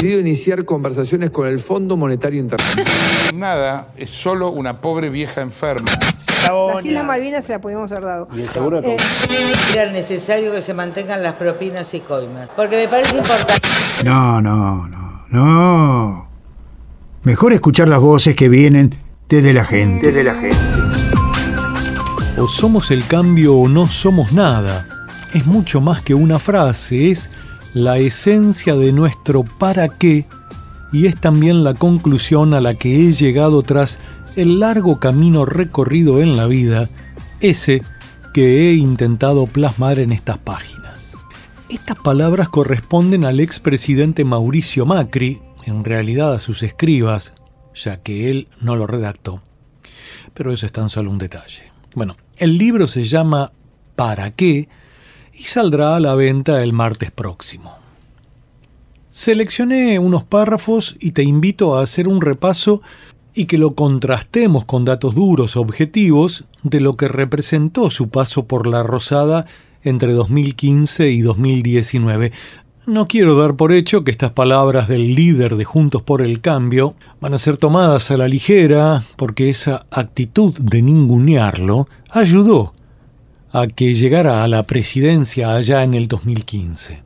decidido iniciar conversaciones con el Fondo Monetario Internacional. Nada, es solo una pobre vieja enferma. Las Islas Malvinas se la pudimos haber dado. Y el seguro de Era necesario que se mantengan las propinas y coimas, porque me parece importante. No. Mejor escuchar las voces que vienen desde la gente. O somos el cambio o no somos nada. Es mucho más que una frase, es la esencia de nuestro para qué y es también la conclusión a la que he llegado tras el largo camino recorrido en la vida, ese que he intentado plasmar en estas páginas. Estas palabras corresponden al expresidente Mauricio Macri, en realidad a sus escribas, ya que él no lo redactó. Pero eso es tan solo un detalle. Bueno, el libro se llama ¿Para qué? Y saldrá a la venta el martes próximo. Seleccioné unos párrafos y te invito a hacer un repaso y que lo contrastemos con datos duros objetivos de lo que representó su paso por la Rosada entre 2015 y 2019. No quiero dar por hecho que estas palabras del líder de Juntos por el Cambio van a ser tomadas a la ligera, porque esa actitud de ningunearlo ayudó a que llegara a la presidencia allá en el 2015.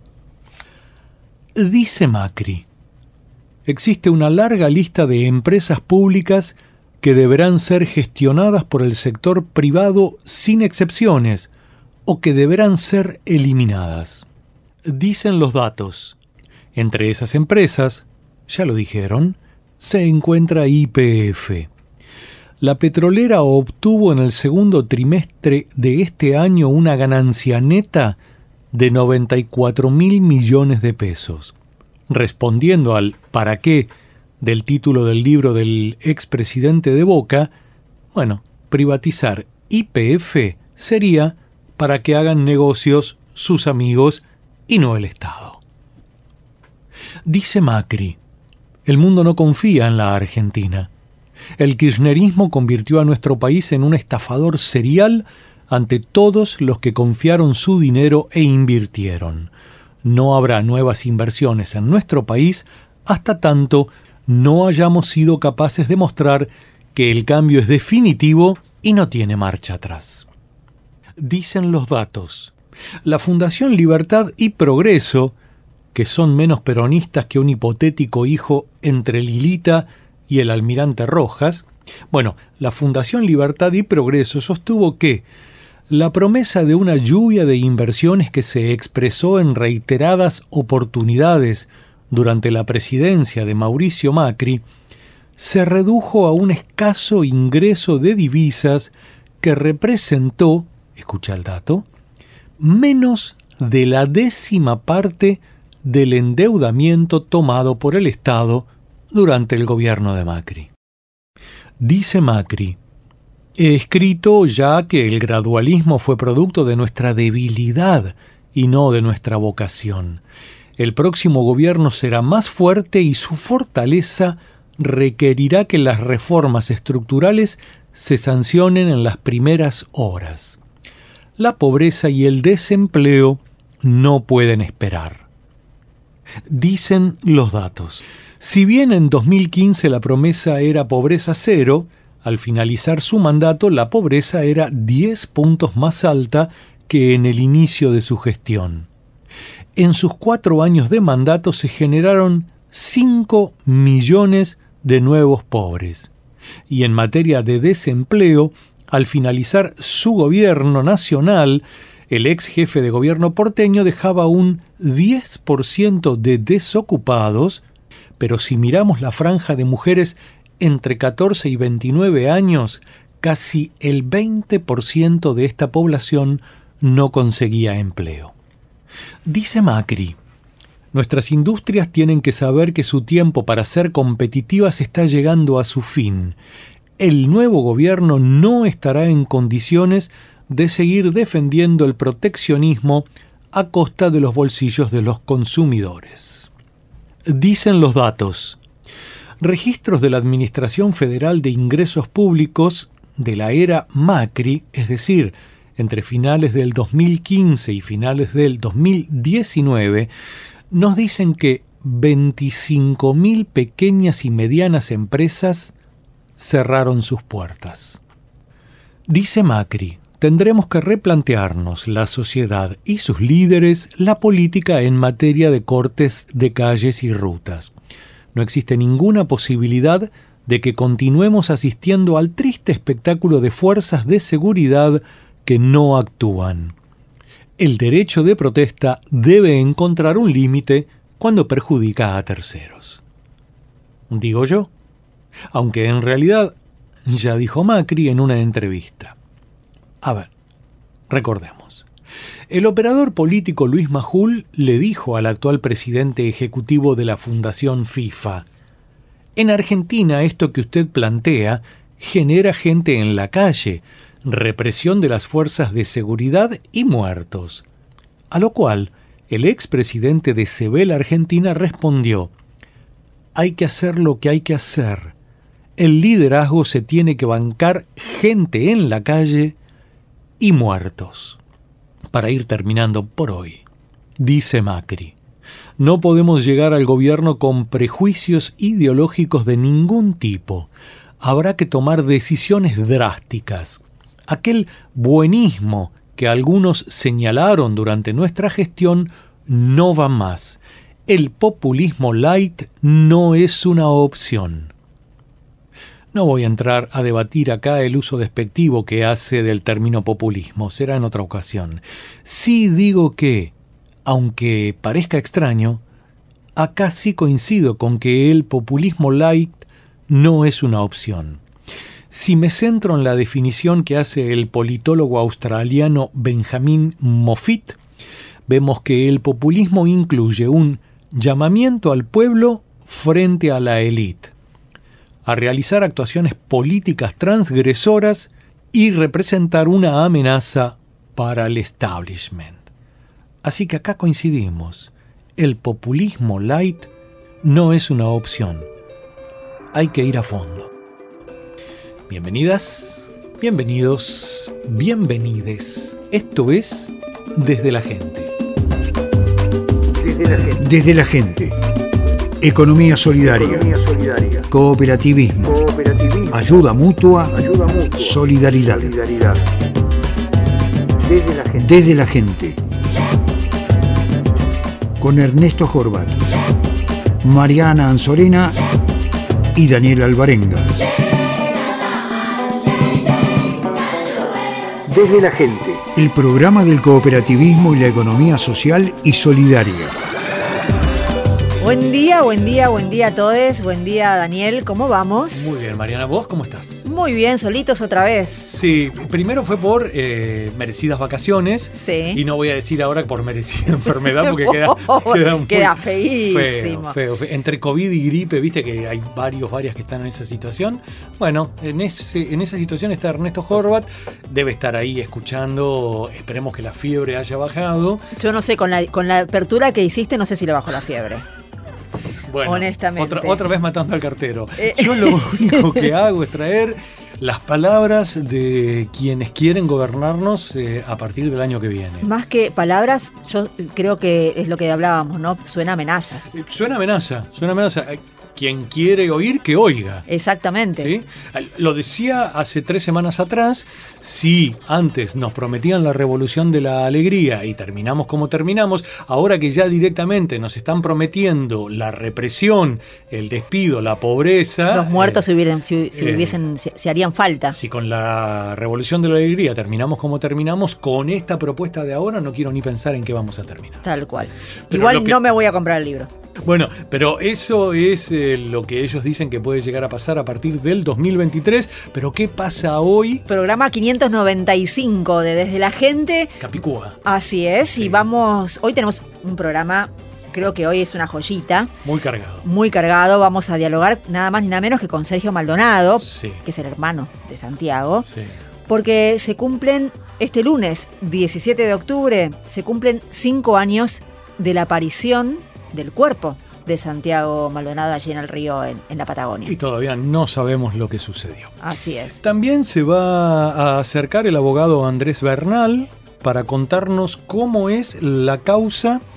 Dice Macri: existe una larga lista de empresas públicas que deberán ser gestionadas por el sector privado sin excepciones o que deberán ser eliminadas. Dicen los datos. Entre esas empresas, ya lo dijeron, se encuentra YPF. La petrolera obtuvo en el segundo trimestre de este año una ganancia neta de 94.000 millones de pesos. Respondiendo al ¿para qué? Del título del libro del expresidente de Boca, privatizar YPF sería para que hagan negocios sus amigos y no el Estado. Dice Macri: el mundo no confía en la Argentina. El kirchnerismo convirtió a nuestro país en un estafador serial ante todos los que confiaron su dinero e invirtieron. No habrá nuevas inversiones en nuestro país hasta tanto no hayamos sido capaces de mostrar que el cambio es definitivo y no tiene marcha atrás. Dicen los datos. La Fundación Libertad y Progreso, que son menos peronistas que un hipotético hijo entre Lilita y el almirante Rojas, la Fundación Libertad y Progreso sostuvo que la promesa de una lluvia de inversiones que se expresó en reiteradas oportunidades durante la presidencia de Mauricio Macri se redujo a un escaso ingreso de divisas que representó, escucha el dato, menos de la 10ª parte del endeudamiento tomado por el Estado durante el gobierno de Macri. Dice Macri: he escrito ya que el gradualismo fue producto de nuestra debilidad y no de nuestra vocación. El próximo gobierno será más fuerte y su fortaleza requerirá que las reformas estructurales se sancionen en las primeras horas. La pobreza y el desempleo no pueden esperar. Dicen los datos. Si bien en 2015 la promesa era pobreza cero, al finalizar su mandato la pobreza era 10 puntos más alta que en el inicio de su gestión. En sus 4 años de mandato se generaron 5 millones de nuevos pobres. Y en materia de desempleo, al finalizar su gobierno nacional, el ex jefe de gobierno porteño dejaba un 10% de desocupados, pero si miramos la franja de mujeres entre 14 y 29 años, casi el 20% de esta población no conseguía empleo. Dice Macri: nuestras industrias tienen que saber que su tiempo para ser competitivas está llegando a su fin. El nuevo gobierno no estará en condiciones de seguir defendiendo el proteccionismo a costa de los bolsillos de los consumidores. Dicen los datos. Registros de la Administración Federal de Ingresos Públicos de la era Macri, es decir, entre finales del 2015 y finales del 2019, nos dicen que 25.000 pequeñas y medianas empresas cerraron sus puertas. Dice Macri, tendremos que replantearnos, la sociedad y sus líderes, la política en materia de cortes de calles y rutas. No existe ninguna posibilidad de que continuemos asistiendo al triste espectáculo de fuerzas de seguridad que no actúan. El derecho de protesta debe encontrar un límite cuando perjudica a terceros. Digo yo, aunque en realidad ya dijo Macri en una entrevista. A ver, recordemos. El operador político Luis Majul le dijo al actual presidente ejecutivo de la Fundación FIFA: en Argentina esto que usted plantea genera gente en la calle, represión de las fuerzas de seguridad y muertos. A lo cual el expresidente de Sebel Argentina respondió: hay que hacer lo que hay que hacer. El liderazgo se tiene que bancar gente en la calle y muertos. Para ir terminando por hoy, dice Macri, no podemos llegar al gobierno con prejuicios ideológicos de ningún tipo. Habrá que tomar decisiones drásticas. Aquel buenismo que algunos señalaron durante nuestra gestión no va más. El populismo light no es una opción. No voy a entrar a debatir acá el uso despectivo que hace del término populismo, será en otra ocasión. Sí digo que, aunque parezca extraño, acá sí coincido con que el populismo light no es una opción. Si me centro en la definición que hace el politólogo australiano Benjamin Moffitt, vemos que el populismo incluye un llamamiento al pueblo frente a la élite, a realizar actuaciones políticas transgresoras y representar una amenaza para el establishment. Así que acá coincidimos. El populismo light no es una opción. Hay que ir a fondo. Bienvenidas, bienvenidos, bienvenides. Esto es Desde la Gente. Desde la Gente. Economía solidaria. Cooperativismo. Ayuda mutua. Solidaridad. Desde la Gente. Con Ernesto Horvat, Mariana Anzorena y Daniel Alvarenga. Desde la Gente. El programa del cooperativismo y la economía social y solidaria. Buen día, buen día, buen día a todos. Buen día, Daniel. ¿Cómo vamos? Muy bien, Mariana. ¿Vos cómo estás? Muy bien, solitos otra vez. Sí, primero fue por merecidas vacaciones. Sí. Y no voy a decir ahora por merecida enfermedad porque queda feísimo. Feo. Entre COVID y gripe, viste que hay varias que están en esa situación. Bueno, en esa situación está Ernesto Horvat. Debe estar ahí escuchando. Esperemos que la fiebre haya bajado. Yo no sé, con la apertura que hiciste, no sé si le bajó la fiebre. Bueno, honestamente. Otra vez matando al cartero. Yo lo único que hago es traer las palabras de quienes quieren gobernarnos a partir del año que viene. Más que palabras, yo creo que es lo que hablábamos, ¿no? Suena amenazas. Suena amenaza. Quien quiere oír, que oiga. Exactamente. ¿Sí? Lo decía hace 3 semanas atrás, si antes nos prometían la revolución de la alegría y terminamos como terminamos, ahora que ya directamente nos están prometiendo la represión, el despido, la pobreza... Los muertos si harían falta. Si con la revolución de la alegría terminamos como terminamos, con esta propuesta de ahora no quiero ni pensar en qué vamos a terminar. Tal cual. Pero igual no me voy a comprar el libro. Bueno, pero eso es lo que ellos dicen que puede llegar a pasar a partir del 2023. Pero ¿qué pasa hoy? Programa 595 de Desde la Gente. Capicúa. Así es, sí. Y vamos... Hoy tenemos un programa, creo que hoy es una joyita. Muy cargado. Muy cargado. Vamos a dialogar nada más ni nada menos que con Sergio Maldonado, sí, que es el hermano de Santiago. Sí. Porque se cumplen, este lunes, 17 de octubre, se cumplen 5 años de la aparición del cuerpo de Santiago Maldonado allí en el río en la Patagonia. Y todavía no sabemos lo que sucedió. Así es. También se va a acercar el abogado Andrés Bernal para contarnos cómo es la causa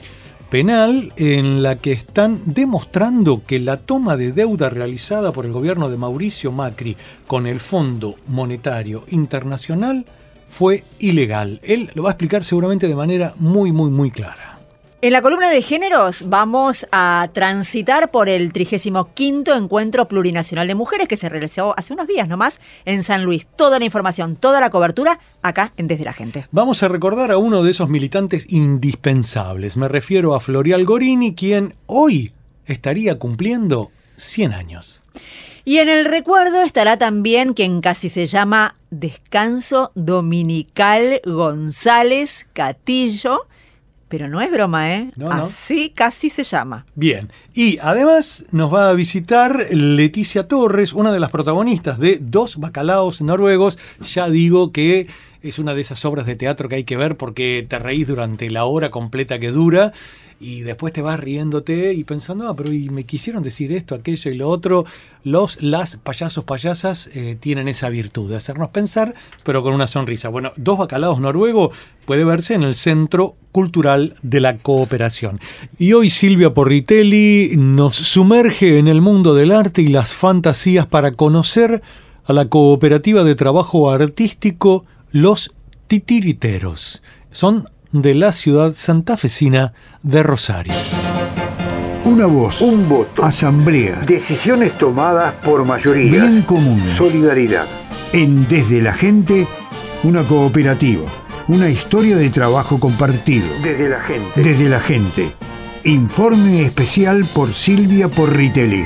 penal en la que están demostrando que la toma de deuda realizada por el gobierno de Mauricio Macri con el Fondo Monetario Internacional fue ilegal. Él lo va a explicar seguramente de manera muy, muy, muy clara. En la columna de géneros vamos a transitar por el 35º Encuentro Plurinacional de Mujeres que se realizó hace unos días nomás en San Luis. Toda la información, toda la cobertura acá en Desde la Gente. Vamos a recordar a uno de esos militantes indispensables. Me refiero a Florial Gorini, quien hoy estaría cumpliendo 100 años. Y en el recuerdo estará también quien casi se llama Descanso Dominical González Catillo. Pero no es broma, ¿eh? No. Así casi se llama. Bien. Y además nos va a visitar Leticia Torres, una de las protagonistas de Dos bacalaos noruegos. Ya digo que es una de esas obras de teatro que hay que ver porque te reís durante la hora completa que dura y después te vas riéndote y pensando, pero y me quisieron decir esto, aquello y lo otro. Las payasos, payasas tienen esa virtud de hacernos pensar, pero con una sonrisa. Bueno, Dos bacalaos noruegos puede verse en el Centro Cultural de la Cooperación. Y hoy Silvia Porritelli nos sumerge en el mundo del arte y las fantasías para conocer a la cooperativa de trabajo artístico Los Titiriteros. Son de la ciudad santafesina de Rosario. Una voz, un voto, asamblea, decisiones tomadas por mayoría, bien común, solidaridad. En Desde la Gente, una cooperativa, una historia de trabajo compartido. Desde la Gente. Desde la Gente. Informe especial por Silvia Porritelli.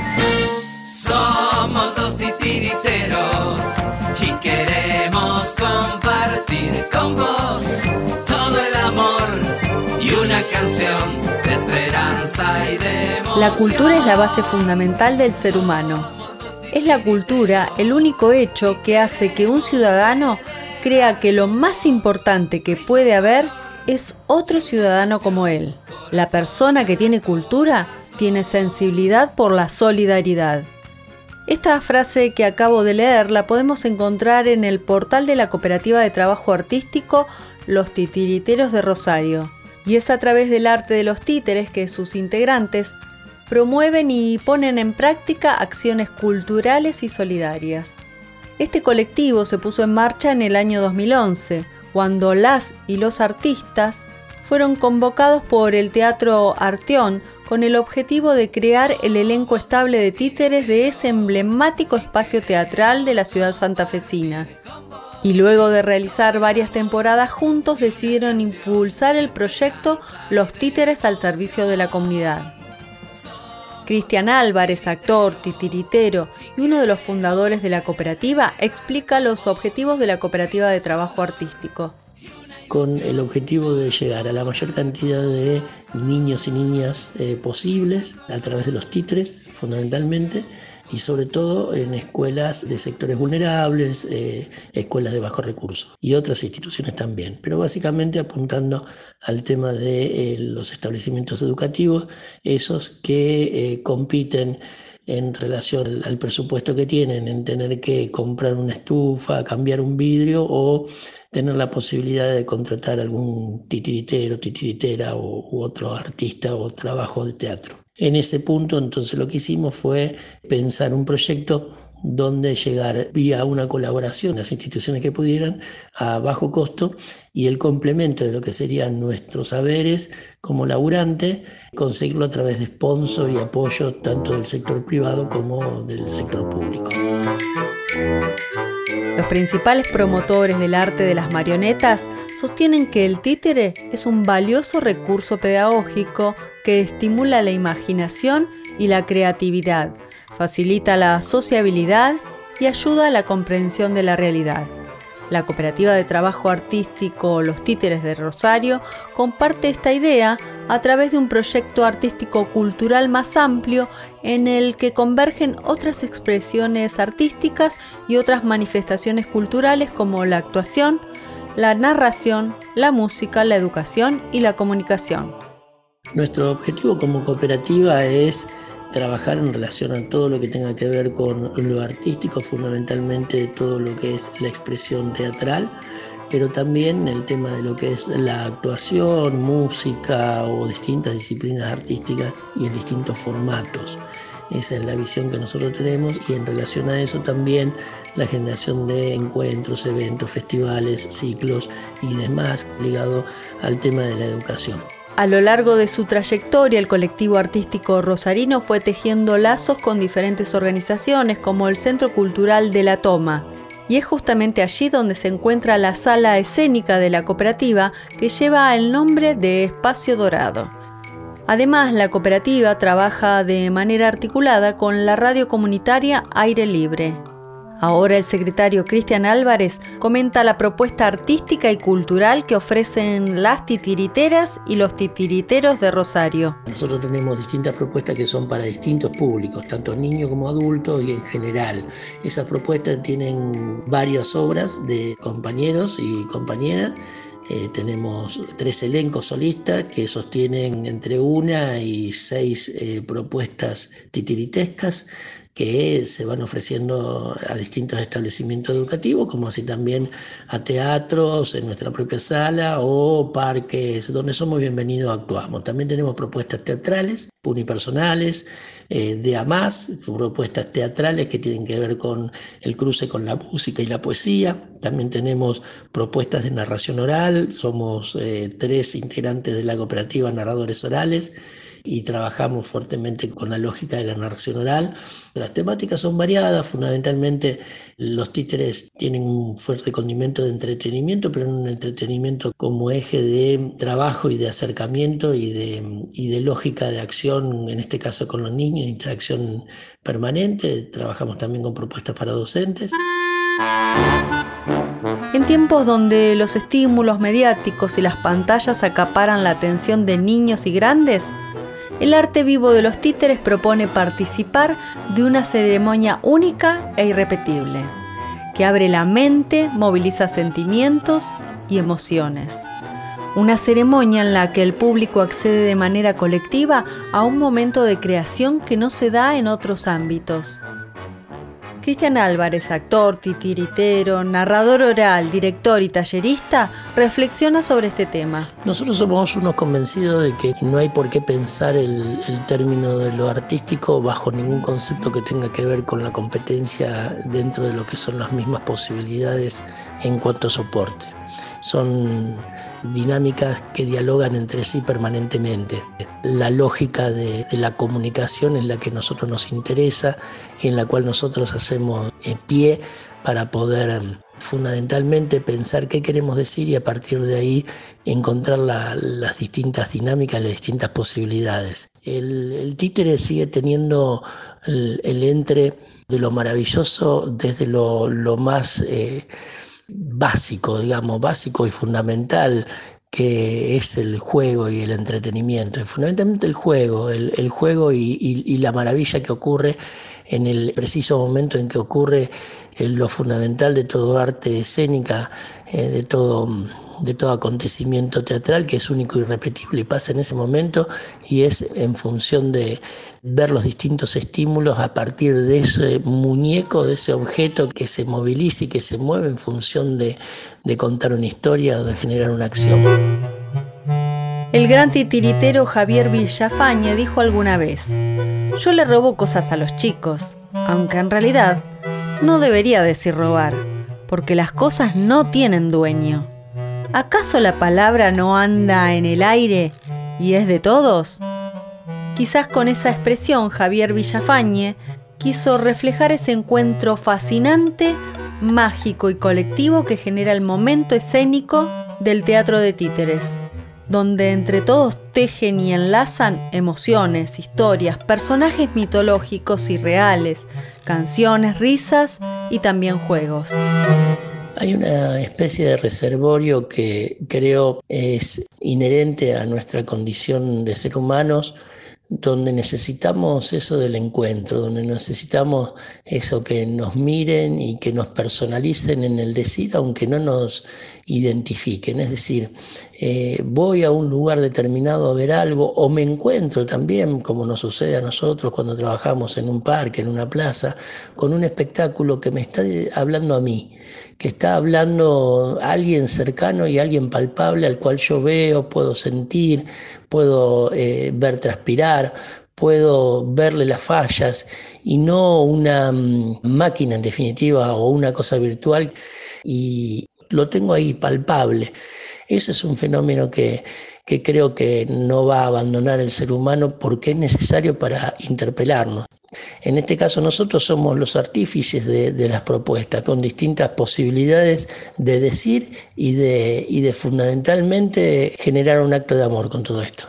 Somos los titiriteros y queremos compartir con vos todo el amor y una canción de esperanza y de emoción. La cultura es la base fundamental del ser humano. Es la cultura el único hecho que hace que un ciudadano crea que lo más importante que puede haber es otro ciudadano como él. La persona que tiene cultura tiene sensibilidad por la solidaridad. Esta frase que acabo de leer la podemos encontrar en el portal de la Cooperativa de Trabajo Artístico Los Titiriteros de Rosario. Y es a través del arte de los títeres que sus integrantes promueven y ponen en práctica acciones culturales y solidarias. Este colectivo se puso en marcha en el año 2011, cuando las y los artistas fueron convocados por el Teatro Arteón con el objetivo de crear el elenco estable de títeres de ese emblemático espacio teatral de la ciudad santafesina. Y luego de realizar varias temporadas juntos decidieron impulsar el proyecto Los Títeres al servicio de la comunidad. Cristian Álvarez, actor, titiritero y uno de los fundadores de la cooperativa, explica los objetivos de la Cooperativa de Trabajo Artístico. Con el objetivo de llegar a la mayor cantidad de niños y niñas posibles a través de los títeres, fundamentalmente, y sobre todo en escuelas de sectores vulnerables, escuelas de bajos recursos y otras instituciones también, pero básicamente apuntando al tema de los establecimientos educativos, esos que compiten en relación al presupuesto que tienen, en tener que comprar una estufa, cambiar un vidrio o tener la posibilidad de contratar algún titiritero, titiritera u otro artista o trabajo de teatro. En ese punto, entonces, lo que hicimos fue pensar un proyecto donde llegar vía una colaboración, las instituciones que pudieran, a bajo costo, y el complemento de lo que serían nuestros saberes como laburante, conseguirlo a través de sponsor y apoyo tanto del sector privado como del sector público. Los principales promotores del arte de las marionetas sostienen que el títere es un valioso recurso pedagógico que estimula la imaginación y la creatividad, facilita la sociabilidad y ayuda a la comprensión de la realidad. La Cooperativa de Trabajo Artístico Los Títeres de Rosario comparte esta idea a través de un proyecto artístico-cultural más amplio en el que convergen otras expresiones artísticas y otras manifestaciones culturales como la actuación, la narración, la música, la educación y la comunicación. Nuestro objetivo como cooperativa es trabajar en relación a todo lo que tenga que ver con lo artístico, fundamentalmente todo lo que es la expresión teatral, pero también el tema de lo que es la actuación, música o distintas disciplinas artísticas y en distintos formatos. Esa es la visión que nosotros tenemos, y en relación a eso también la generación de encuentros, eventos, festivales, ciclos y demás ligado al tema de la educación. A lo largo de su trayectoria, el colectivo artístico rosarino fue tejiendo lazos con diferentes organizaciones como el Centro Cultural de La Toma, y es justamente allí donde se encuentra la sala escénica de la cooperativa, que lleva el nombre de Espacio Dorado. Además, la cooperativa trabaja de manera articulada con la radio comunitaria Aire Libre. Ahora el secretario Cristian Álvarez comenta la propuesta artística y cultural que ofrecen las titiriteras y los titiriteros de Rosario. Nosotros tenemos distintas propuestas que son para distintos públicos, tanto niños como adultos y en general. Esas propuestas tienen varias obras de compañeros y compañeras. Tenemos 3 elencos solistas que sostienen entre 1 y 6 propuestas titiritescas que se van ofreciendo a distintos establecimientos educativos, como así también a teatros en nuestra propia sala o parques donde somos bienvenidos, actuamos. También tenemos propuestas teatrales, unipersonales, de a más, propuestas teatrales que tienen que ver con el cruce con la música y la poesía. También tenemos propuestas de narración oral, somos 3 integrantes de la cooperativa narradores orales, y trabajamos fuertemente con la lógica de la narración oral. Las temáticas son variadas, fundamentalmente los títeres tienen un fuerte condimento de entretenimiento, pero un entretenimiento como eje de trabajo y de acercamiento y de lógica de acción, en este caso con los niños, interacción permanente. Trabajamos también con propuestas para docentes. En tiempos donde los estímulos mediáticos y las pantallas acaparan la atención de niños y grandes, el arte vivo de los títeres propone participar de una ceremonia única e irrepetible, que abre la mente, moviliza sentimientos y emociones. Una ceremonia en la que el público accede de manera colectiva a un momento de creación que no se da en otros ámbitos. Cristian Álvarez, actor, titiritero, narrador oral, director y tallerista, reflexiona sobre este tema. Nosotros somos unos convencidos de que no hay por qué pensar el término de lo artístico bajo ningún concepto que tenga que ver con la competencia dentro de lo que son las mismas posibilidades en cuanto a soporte. Son dinámicas que dialogan entre sí permanentemente. La lógica de la comunicación es la que a nosotros nos interesa y en la cual nosotros hacemos pie para poder fundamentalmente pensar qué queremos decir y a partir de ahí encontrar las distintas dinámicas, las distintas posibilidades. El títere sigue teniendo el entre de lo maravilloso desde lo más básico, digamos, básico y fundamental, que es el juego y el entretenimiento. Fundamentalmente el juego y la maravilla que ocurre en el preciso momento en que ocurre lo fundamental de todo arte escénica, de todo acontecimiento teatral, que es único y irrepetible y pasa en ese momento, y es en función de ver los distintos estímulos a partir de ese muñeco, de ese objeto que se moviliza y que se mueve en función de contar una historia o de generar una acción. El gran titiritero Javier Villafañe dijo alguna vez: yo le robo cosas a los chicos, aunque en realidad no debería decir robar, porque las cosas no tienen dueño. ¿Acaso la palabra no anda en el aire y es de todos? Quizás con esa expresión Javier Villafañe quiso reflejar ese encuentro fascinante, mágico y colectivo que genera el momento escénico del teatro de títeres, donde entre todos tejen y enlazan emociones, historias, personajes mitológicos y reales, canciones, risas y también juegos. Hay una especie de reservorio que creo es inherente a nuestra condición de ser humanos, donde necesitamos eso del encuentro, donde necesitamos eso que nos miren y que nos personalicen en el decir, aunque no nos identifiquen. Es decir, voy a un lugar determinado a ver algo, o me encuentro también, como nos sucede a nosotros cuando trabajamos en un parque, en una plaza, con un espectáculo que me está hablando a mí, que está hablando a alguien cercano y a alguien palpable al cual yo veo, puedo sentir, puedo ver transpirar, puedo verle las fallas, y no una máquina en definitiva o una cosa virtual, y lo tengo ahí palpable. Ese es un fenómeno que creo que no va a abandonar el ser humano, porque es necesario para interpelarnos. En este caso nosotros somos los artífices de las propuestas, con distintas posibilidades de decir y de fundamentalmente generar un acto de amor con todo esto.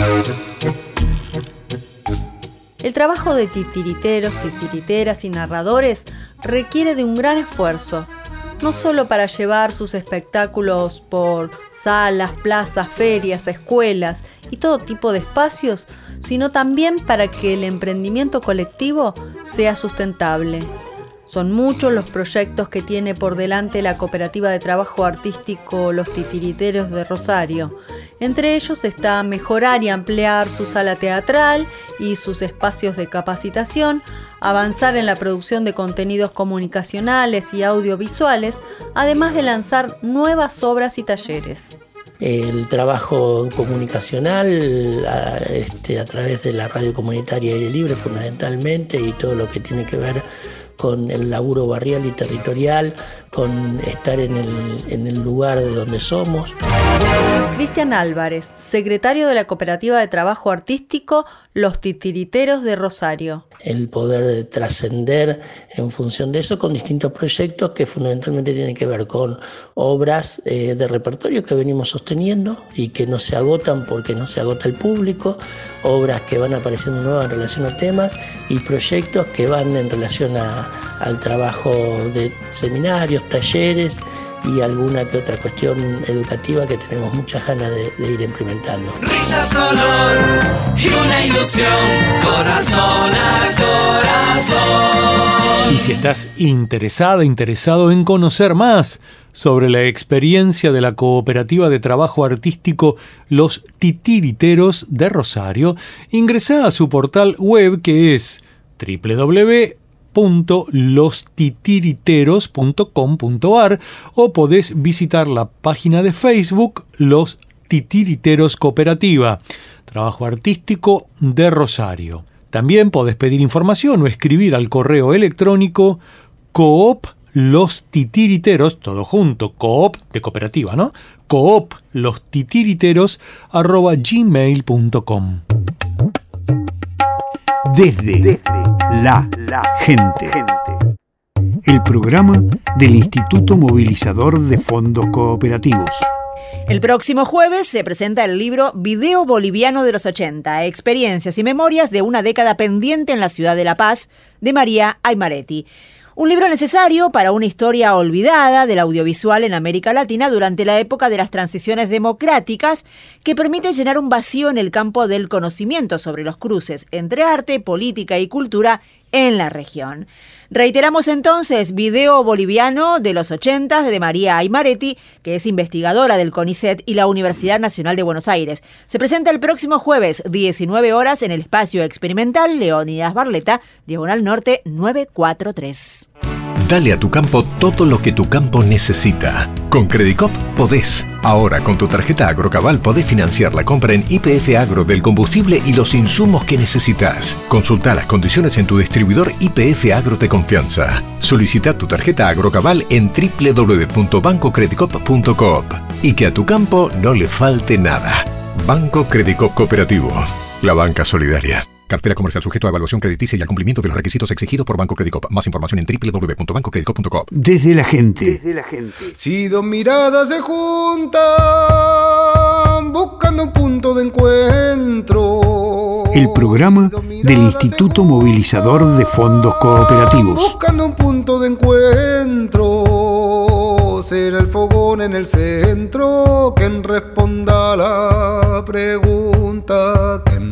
El trabajo de titiriteros, titiriteras y narradores requiere de un gran esfuerzo, no solo para llevar sus espectáculos por salas, plazas, ferias, escuelas y todo tipo de espacios, sino también para que el emprendimiento colectivo sea sustentable. Son muchos los proyectos que tiene por delante la Cooperativa de Trabajo Artístico Los Titiriteros de Rosario. Entre ellos está mejorar y ampliar su sala teatral y sus espacios de capacitación, avanzar en la producción de contenidos comunicacionales y audiovisuales, además de lanzar nuevas obras y talleres. El trabajo comunicacional a través de la radio comunitaria Aire Libre fundamentalmente, y todo lo que tiene que ver con el laburo barrial y territorial, con estar en el lugar de donde somos. Cristian Álvarez, secretario de la Cooperativa de Trabajo Artístico Los Titiriteros de Rosario. El poder trascender en función de eso con distintos proyectos que fundamentalmente tienen que ver con obras de repertorio que venimos sosteniendo y que no se agotan porque no se agota el público, obras que van apareciendo nuevas en relación a temas, y proyectos que van en relación al trabajo de seminarios, talleres y alguna que otra cuestión educativa que tenemos muchas ganas de ir implementando. Risas, color y una ilusión, corazón a corazón. Y si estás interesado en conocer más sobre la experiencia de la Cooperativa de Trabajo Artístico Los Titiriteros de Rosario, ingresá a su portal web, que es www.lostitiriteros.com.ar, o podés visitar la página de Facebook Los Titiriteros Cooperativa, Trabajo Artístico de Rosario. También podés pedir información o escribir al correo electrónico coop.lostitiriteros, todo junto, coop de cooperativa, ¿no? coop.lostitiriteros@gmail.com. Desde la gente. El programa del Instituto Movilizador de Fondos Cooperativos. El próximo jueves se presenta el libro Video Boliviano de los 80, experiencias y memorias de una década pendiente en la ciudad de La Paz, de María Aymaretti. Un libro necesario para una historia olvidada del audiovisual en América Latina durante la época de las transiciones democráticas, que permite llenar un vacío en el campo del conocimiento sobre los cruces entre arte, política y cultura en la región. Reiteramos entonces, Video Boliviano de los 80 de María Aymaretti, que es investigadora del CONICET y la Universidad Nacional de Buenos Aires. Se presenta el próximo jueves, 19 horas, en el Espacio Experimental Leónidas Barleta, Diagonal Norte 943. Dale a tu campo todo lo que tu campo necesita. Con Credicop podés. Ahora con tu tarjeta Agrocabal podés financiar la compra en YPF Agro del combustible y los insumos que necesitas. Consulta las condiciones en tu distribuidor YPF Agro de confianza. Solicita tu tarjeta Agrocabal en www.bancocredicop.coop. Y que a tu campo no le falte nada. Banco Credicop Cooperativo. La banca solidaria. Cartera comercial sujeto a evaluación crediticia y al cumplimiento de los requisitos exigidos por Banco Credicop. Más información en www.bancocredicop.coop. Desde la gente. Si dos miradas se juntan buscando un punto de encuentro. El programa del Instituto Movilizador de Fondos Cooperativos. Buscando un punto de encuentro. Será el fogón en el centro quien responda a la pregunta. pregunta, quien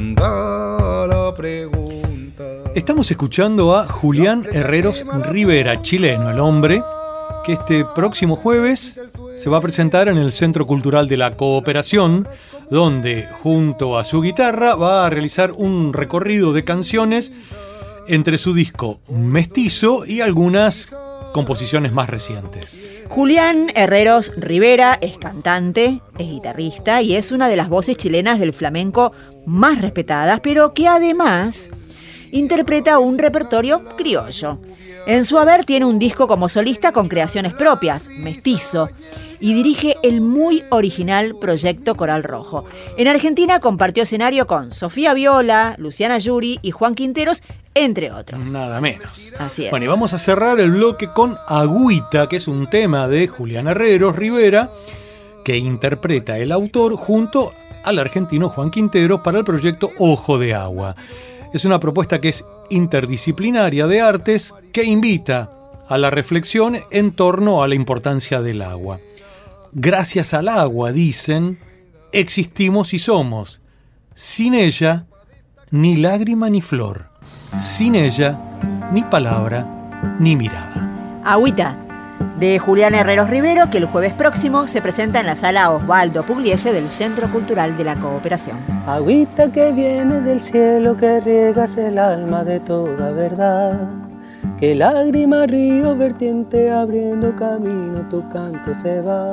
responda a la pregunta. Estamos escuchando a Julián Herreros Rivera, chileno, el hombre que este próximo jueves se va a presentar en el Centro Cultural de la Cooperación, donde junto a su guitarra va a realizar un recorrido de canciones entre su disco Mestizo y algunas composiciones más recientes. Julián Herreros Rivera es cantante, es guitarrista y es una de las voces chilenas del flamenco más respetadas, pero que además interpreta un repertorio criollo. En su haber tiene un disco como solista con creaciones propias, Mestizo, y dirige el muy original proyecto Coral Rojo. En Argentina compartió escenario con Sofía Viola, Luciana Yuri y Juan Quinteros, entre otros. Nada menos. Así es. Bueno, y vamos a cerrar el bloque con Agüita, que es un tema de Julián Herreros Rivera, que interpreta el autor junto al argentino Juan Quinteros para el proyecto Ojo de Agua. Es una propuesta que es interdisciplinaria de artes que invita a la reflexión en torno a la importancia del agua. Gracias al agua, dicen, existimos y somos. Sin ella, ni lágrima ni flor. Sin ella, ni palabra, ni mirada. Agüita, de Julián Herreros Rivero, que el jueves próximo se presenta en la sala Osvaldo Pugliese del Centro Cultural de la Cooperación. Agüita que viene del cielo, que riegas el alma de toda verdad, que lágrima, río, vertiente, abriendo camino, tu canto se va,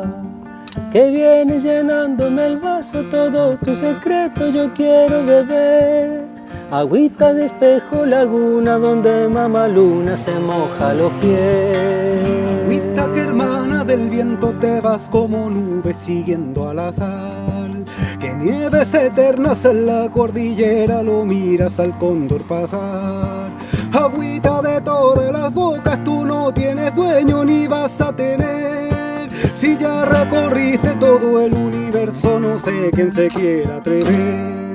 que viene llenándome el vaso, todo tu secreto yo quiero beber. Agüita de espejo, laguna, donde mamá luna se moja los pies. Agüita que hermana del viento, te vas como nube siguiendo a la sal, que nieves eternas en la cordillera, lo miras al cóndor pasar. Agüita de todas las bocas, tú no tienes dueño ni vas a tener. Si ya recorriste todo el universo, no sé quién se quiera atrever.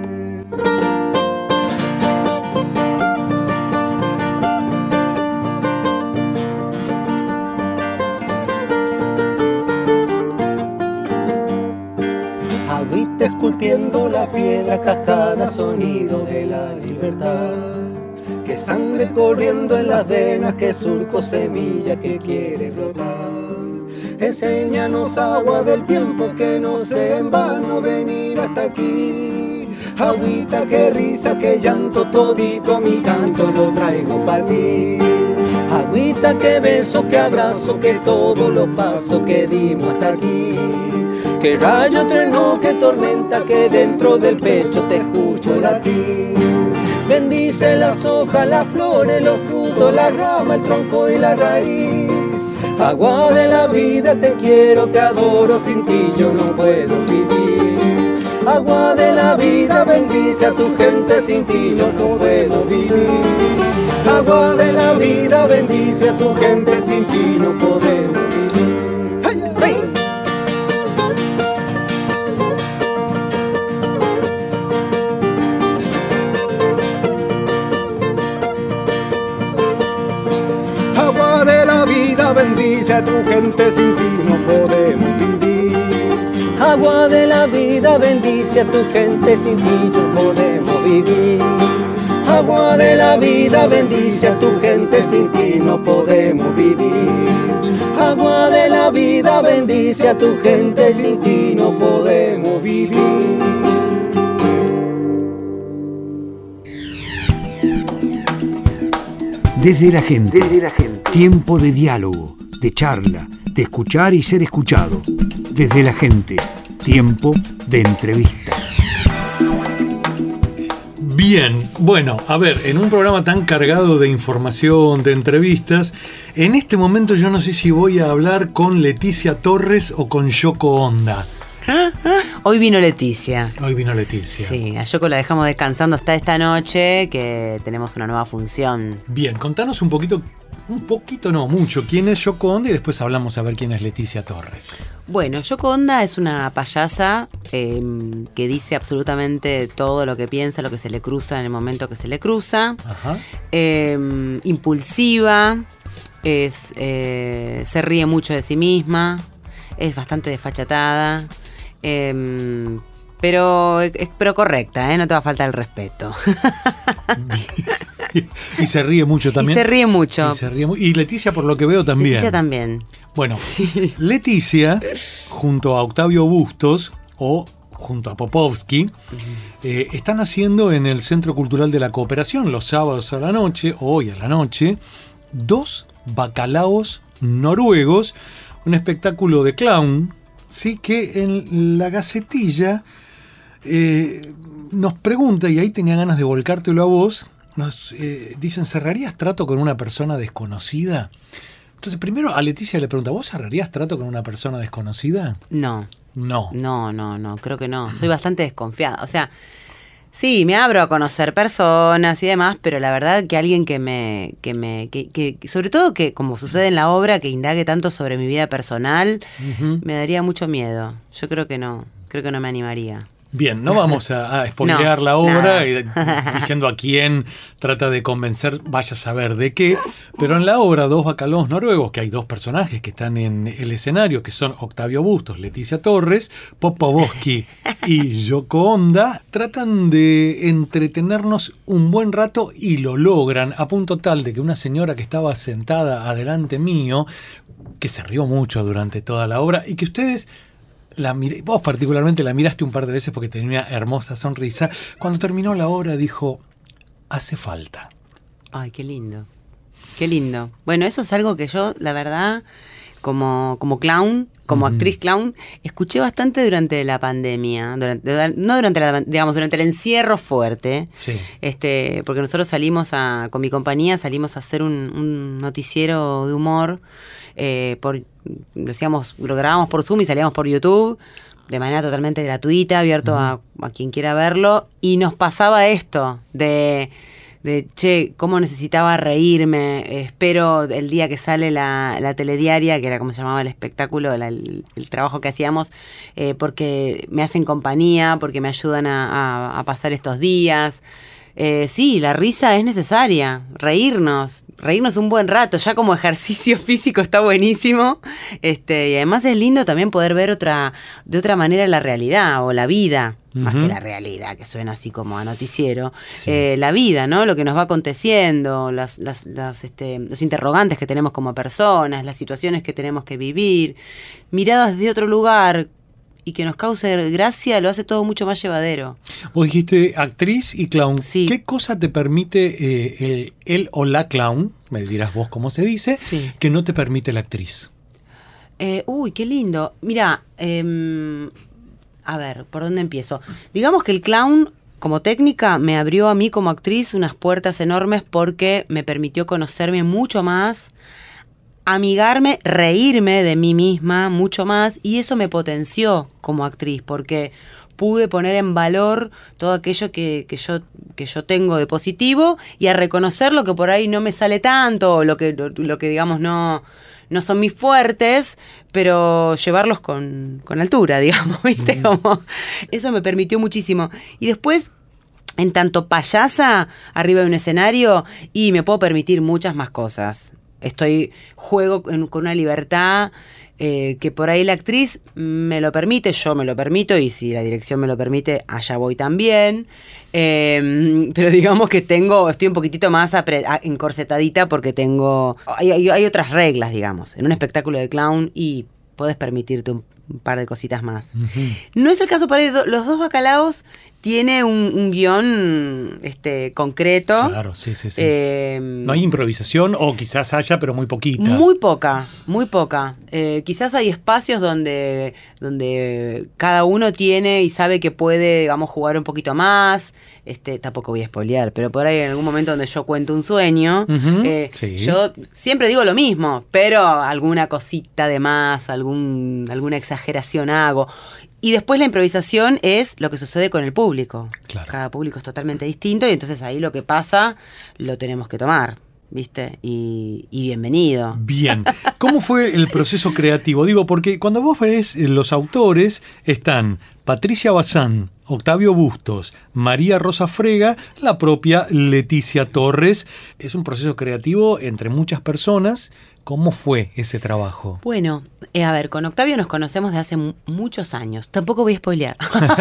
Agüita esculpiendo la piedra, cascada, sonido de la libertad, que sangre corriendo en las venas, que surco semilla que quiere brotar. Enséñanos agua del tiempo, que no sea en vano venir hasta aquí. Agüita, que risa, que llanto, todito mi canto lo traigo para ti. Agüita, que beso, que abrazo, que todos los pasos que dimos hasta aquí. Que rayo, trueno, que tormenta, que dentro del pecho te escucho latir. Bendice las hojas, las flores, los frutos, la rama, el tronco y la raíz. Agua de la vida, te quiero, te adoro, sin ti yo no puedo vivir. Agua de la vida, bendice a tu gente, sin ti yo no puedo vivir. Agua de la vida, bendice a tu gente, sin ti no podemos vivir. ¡Hey, hey! Agua de la vida, bendice a tu gente, sin ti no podemos vivir. Agua de la vida, bendice a tu gente, sin ti no podemos vivir. Agua de la vida, bendice a tu gente, sin ti no podemos vivir. Agua de la vida, bendice a tu gente, sin ti no podemos vivir. Desde la gente. Tiempo de diálogo, de charla, de escuchar y ser escuchado. Desde la gente. Tiempo de entrevista. Bien, bueno, a ver, en un programa tan cargado de información, de entrevistas, en este momento yo no sé si voy a hablar con Leticia Torres o con Yoko Honda. Hoy vino Leticia. Hoy vino Leticia. Sí, a Yoko la dejamos descansando hasta esta noche, que tenemos una nueva función. Bien, contanos un poquito no, mucho, quién es Yoko Honda y después hablamos a ver quién es Leticia Torres. Bueno, Yoko Honda es una payasa que dice absolutamente todo lo que piensa, lo que se le cruza en el momento que se le cruza. Ajá. Impulsiva, se ríe mucho de sí misma, es bastante desfachatada. pero correcta, no te va a faltar el respeto. Y se ríe mucho también. Y se ríe mucho. Y Leticia, por lo que veo, también. Leticia también. Bueno, sí. Leticia, junto a Octavio Bustos o junto a Popovsky, están haciendo en el Centro Cultural de la Cooperación los sábados a la noche, hoy a la noche, 2 bacalaos noruegos, un espectáculo de clown, sí, que en la Gacetilla nos pregunta, y ahí tenía ganas de volcártelo a vos, nos dicen, ¿cerrarías trato con una persona desconocida? Entonces, primero a Leticia le pregunta, ¿vos cerrarías trato con una persona desconocida? No, creo que no. Soy bastante desconfiada. O sea, sí, me abro a conocer personas y demás, pero la verdad que alguien que sobre todo que, como sucede en la obra, que indague tanto sobre mi vida personal, me daría mucho miedo. Yo creo que no me animaría. Bien, no vamos a spoilear la obra diciendo a quién trata de convencer, vaya a saber de qué, pero en la obra 2 bacalaos noruegos, que hay 2 personajes que están en el escenario, que son Octavio Bustos, Leticia Torres, Popovsky y Yoko Onda, tratan de entretenernos un buen rato y lo logran, a punto tal de que una señora que estaba sentada adelante mío, que se rió mucho durante toda la obra y que ustedes... vos particularmente la miraste un par de veces porque tenía una hermosa sonrisa. Cuando terminó la obra dijo, hace falta. Ay, qué lindo. Qué lindo. Bueno, eso es algo que yo, la verdad, como clown, como actriz clown, escuché bastante durante la pandemia. Durante el encierro fuerte. Sí. Porque nosotros con mi compañía salimos a hacer un noticiero de humor. Lo grabamos por Zoom y salíamos por YouTube de manera totalmente gratuita, abierto a quien quiera verlo, y nos pasaba esto de cómo necesitaba reírme, espero el día que sale la telediaria, que era como se llamaba el espectáculo, el trabajo que hacíamos, porque me hacen compañía, porque me ayudan a pasar estos días. Sí, la risa es necesaria, reírnos un buen rato, ya como ejercicio físico está buenísimo, y además es lindo también poder ver de otra manera la realidad o la vida, más que la realidad, que suena así como a noticiero, sí. La vida, ¿no? Lo que nos va aconteciendo, los interrogantes que tenemos como personas, las situaciones que tenemos que vivir, miradas de otro lugar, y que nos cause gracia, lo hace todo mucho más llevadero. Vos dijiste actriz y clown. Sí. ¿Qué cosa te permite el o la clown, me dirás vos cómo se dice, sí, que no te permite la actriz? Qué lindo. Mira, a ver, ¿por dónde empiezo? Digamos que el clown, como técnica, me abrió a mí como actriz unas puertas enormes porque me permitió conocerme mucho más, amigarme, reírme de mí misma mucho más, y eso me potenció como actriz porque pude poner en valor todo aquello que yo tengo de positivo y a reconocer lo que por ahí no me sale tanto, o lo que digamos no son mis fuertes, pero llevarlos con altura, digamos, ¿viste? Como, eso me permitió muchísimo. Y después, en tanto payasa arriba de un escenario, y me puedo permitir muchas más cosas. Juego con una libertad que por ahí la actriz me lo permite, yo me lo permito, y si la dirección me lo permite, allá voy también. Pero digamos que estoy un poquitito más encorsetadita porque hay otras reglas, digamos, en un espectáculo de clown, y podés permitirte un par de cositas más. No es el caso para los 2 bacalaos. Tiene un guión concreto. Claro, sí. No hay improvisación, o quizás haya, pero muy poquita. Muy poca. Quizás hay espacios donde cada uno tiene y sabe que puede, digamos, jugar un poquito más. Tampoco voy a spoilear, pero por ahí en algún momento donde yo cuento un sueño, sí, yo siempre digo lo mismo, pero alguna cosita de más, alguna exageración hago. Y después la improvisación es lo que sucede con el público. Claro. Cada público es totalmente distinto, y entonces ahí lo que pasa lo tenemos que tomar. ¿viste? Y bienvenido. Bien. ¿Cómo fue el proceso creativo? Digo, porque cuando vos ves los autores, están Patricia Bazán, Octavio Bustos, María Rosa Frega, la propia Leticia Torres. Es un proceso creativo entre muchas personas. ¿Cómo fue ese trabajo? Bueno, a ver, con Octavio nos conocemos de hace muchos años. Tampoco voy a spoilear.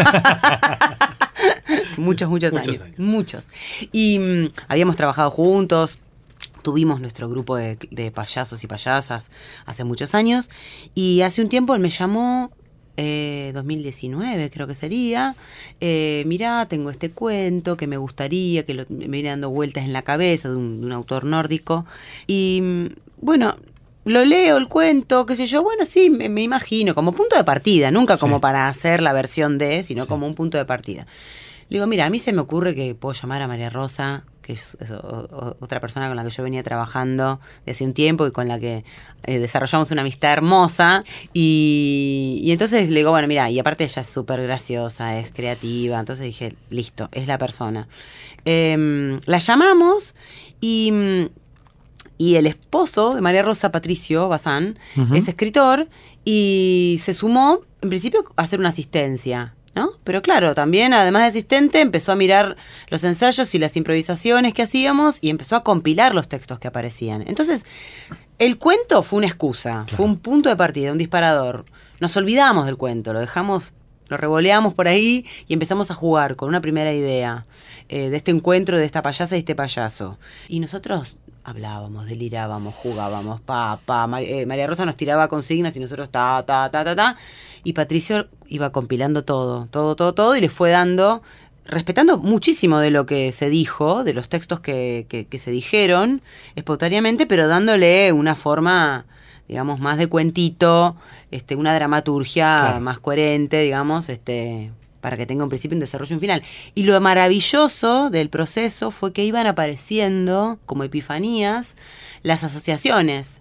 muchos años. Muchos. Y habíamos trabajado juntos. Tuvimos nuestro grupo de payasos y payasas hace muchos años. Y hace un tiempo él me llamó, 2019 creo que sería. Mirá, tengo este cuento que me gustaría, que me viene dando vueltas en la cabeza de un autor nórdico. Y bueno, lo leo el cuento, qué sé yo. Bueno, sí, me imagino, como punto de partida. Nunca como para hacer la versión de, sino como un punto de partida. Le digo, mira, a mí se me ocurre que puedo llamar a María Rosa, que es otra persona con la que yo venía trabajando desde hace un tiempo y con la que desarrollamos una amistad hermosa. Y entonces le digo, bueno, mira, y aparte ella es súper graciosa, es creativa. Entonces dije, listo, es la persona. La llamamos y el esposo de María Rosa, Patricio Bazán, es escritor y se sumó, en principio, a hacer una asistencia, ¿no? Pero claro, también, además de asistente, empezó a mirar los ensayos y las improvisaciones que hacíamos y empezó a compilar los textos que aparecían. Entonces, el cuento fue una excusa, fue un punto de partida, un disparador. Nos olvidamos del cuento, lo dejamos, lo revoleamos por ahí y empezamos a jugar con una primera idea de este encuentro de esta payasa y este payaso. Y nosotros hablábamos, delirábamos, jugábamos, María Rosa nos tiraba consignas y nosotros ta, y Patricio iba compilando todo, y le fue dando, respetando muchísimo de lo que se dijo, de los textos que se dijeron espontáneamente, pero dándole una forma, digamos, más de cuentito, una dramaturgia más coherente, digamos, para que tenga un principio, un desarrollo y un final. Y lo maravilloso del proceso fue que iban apareciendo, como epifanías, las asociaciones.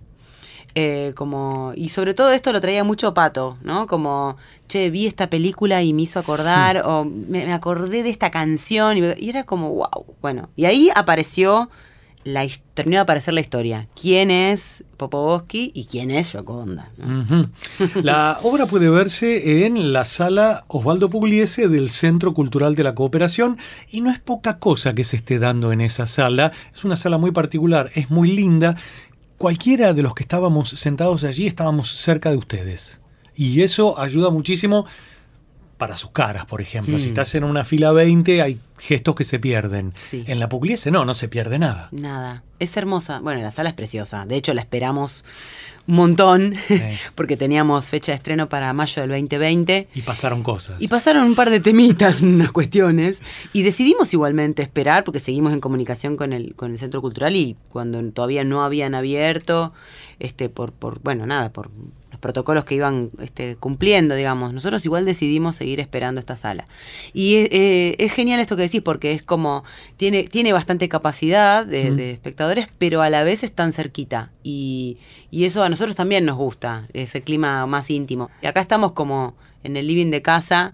Y sobre todo esto lo traía mucho Pato, ¿no? Como, che, vi esta película y me hizo acordar, o me acordé de esta canción, y era como, wow. Bueno, y ahí apareció, terminó de aparecer la historia. ¿Quién es Popovoski y quién es Gioconda? ¿No? La obra puede verse en la sala Osvaldo Pugliese del Centro Cultural de la Cooperación, y no es poca cosa que se esté dando en esa sala. Es una sala muy particular, es muy linda. Cualquiera de los que estábamos sentados allí estábamos cerca de ustedes. Y eso ayuda muchísimo para sus caras, por ejemplo. Si estás en una fila 20, hay gestos que se pierden. Sí. En la Pugliese no se pierde nada. Nada. Es hermosa. Bueno, la sala es preciosa. De hecho, la esperamos un montón, porque teníamos fecha de estreno para mayo del 2020. Y pasaron cosas. Y pasaron un par de temitas, unas cuestiones. Y decidimos igualmente esperar, porque seguimos en comunicación con el Centro Cultural, y cuando todavía no habían abierto, por los protocolos que iban cumpliendo, digamos. Nosotros igual decidimos seguir esperando esta sala. Y es genial esto que decís, porque es como, tiene bastante capacidad de espectadores, pero a la vez es tan cerquita. Y eso a nosotros también nos gusta, ese clima más íntimo. Y acá estamos como en el living de casa,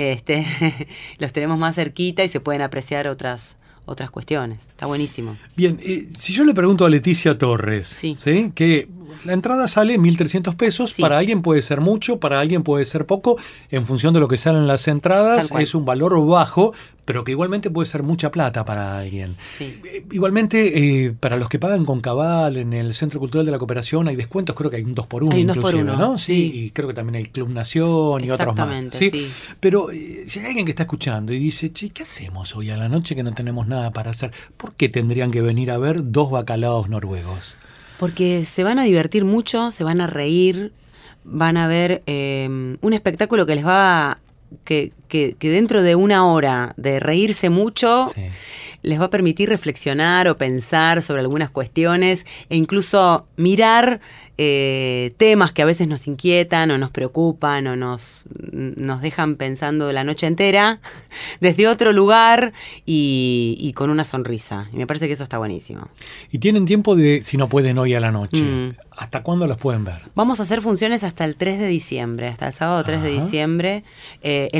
los tenemos más cerquita y se pueden apreciar otras cuestiones. Está buenísimo. Bien, si yo le pregunto a Leticia Torres, ¿sí? Que la entrada sale 1.300 pesos, para alguien puede ser mucho, para alguien puede ser poco, en función de lo que salen las entradas, es un valor bajo, pero que igualmente puede ser mucha plata para alguien. Sí. Igualmente, para los que pagan con Cabal en el Centro Cultural de la Cooperación hay descuentos, creo que hay un 2x1 inclusive, ¿no? Sí, y creo que también hay Club Nación y otros más. ¿Sí? Pero si hay alguien que está escuchando y dice, che, ¿qué hacemos hoy a la noche que no tenemos nada para hacer? ¿Por qué tendrían que venir a ver 2 bacalaos noruegos? Porque se van a divertir mucho, se van a reír, van a ver un espectáculo que les va que dentro de una hora de reírse mucho, les va a permitir reflexionar o pensar sobre algunas cuestiones e incluso mirar temas que a veces nos inquietan o nos preocupan o nos dejan pensando la noche entera desde otro lugar y con una sonrisa. Y me parece que eso está buenísimo. Y tienen tiempo si no pueden hoy a la noche. ¿Hasta cuándo los pueden ver? Vamos a hacer funciones hasta el 3 de diciembre, hasta el sábado 3 de diciembre. El 12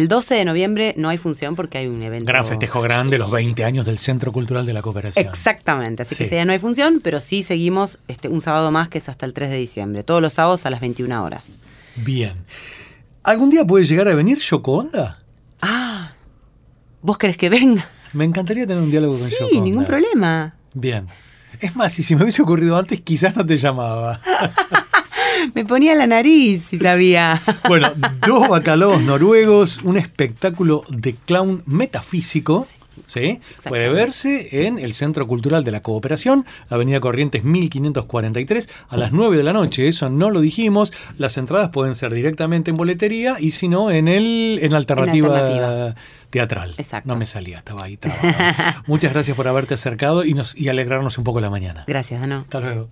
de noviembre no hay función porque hay un evento. Gran festejo grande, los 20 años del Centro Cultural de la Cooperación. Exactamente, así que ese día no hay función, pero sí seguimos un sábado más que es hasta el 3 de diciembre, todos los sábados a las 21 horas. Bien. ¿Algún día puede llegar a venir Yoko Onda? Ah, ¿vos querés que venga? Me encantaría tener un diálogo con Yoko Onda. Sí, ningún problema. Bien. Es más, si me hubiese ocurrido antes, quizás no te llamaba. Me ponía la nariz, si sabía. Bueno, Dos bacalaos noruegos, un espectáculo de clown metafísico. ¿Sí? Puede verse en el Centro Cultural de la Cooperación, Avenida Corrientes 1543, a las 9 de la noche. Eso no lo dijimos. Las entradas pueden ser directamente en boletería y si no, en alternativa teatral. Exacto. No me salía, estaba ahí trabajando. Muchas gracias por haberte acercado y alegrarnos un poco la mañana. Gracias, Dano. Hasta luego.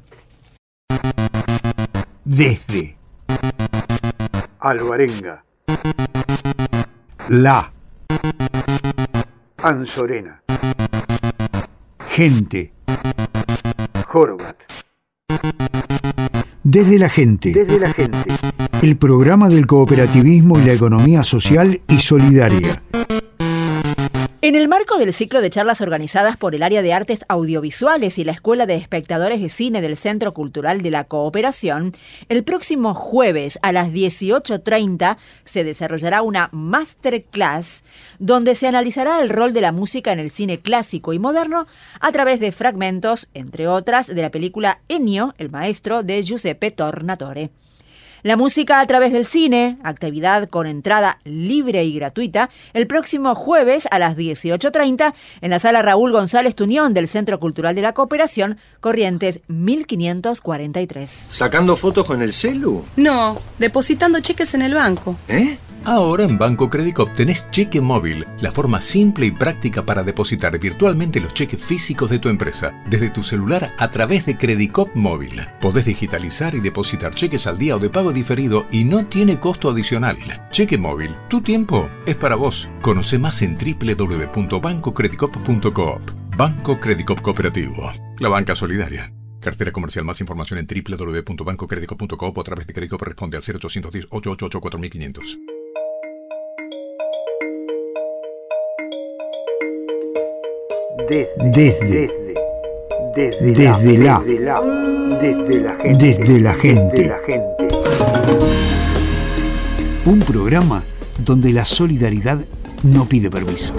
Desde Alvarenga, la Anzorena, gente, Horvat. Desde la gente. Desde la gente. El programa del cooperativismo y la economía social y solidaria. En el marco del ciclo de charlas organizadas por el Área de Artes Audiovisuales y la Escuela de Espectadores de Cine del Centro Cultural de la Cooperación, el próximo jueves a las 18:30 se desarrollará una masterclass donde se analizará el rol de la música en el cine clásico y moderno a través de fragmentos, entre otras, de la película Ennio, el maestro, de Giuseppe Tornatore. La música a través del cine, actividad con entrada libre y gratuita, el próximo jueves a las 18:30 en la sala Raúl González Tuñón del Centro Cultural de la Cooperación, Corrientes 1543. ¿Sacando fotos con el celu? No, depositando cheques en el banco. ¿Eh? Ahora en Banco Credicop tenés cheque móvil, la forma simple y práctica para depositar virtualmente los cheques físicos de tu empresa, desde tu celular a través de Credicop Móvil. Podés digitalizar y depositar cheques al día o de pago diferido y no tiene costo adicional. Cheque móvil, tu tiempo es para vos. Conoce más en www.bancocredicop.coop. Banco Credicop Cooperativo, la banca solidaria. Cartera comercial. Más información en www.bancocredicop.coop o a través de Credicop. Responde al 0810-888-4500. Desde la gente. Un programa donde la solidaridad no pide permiso.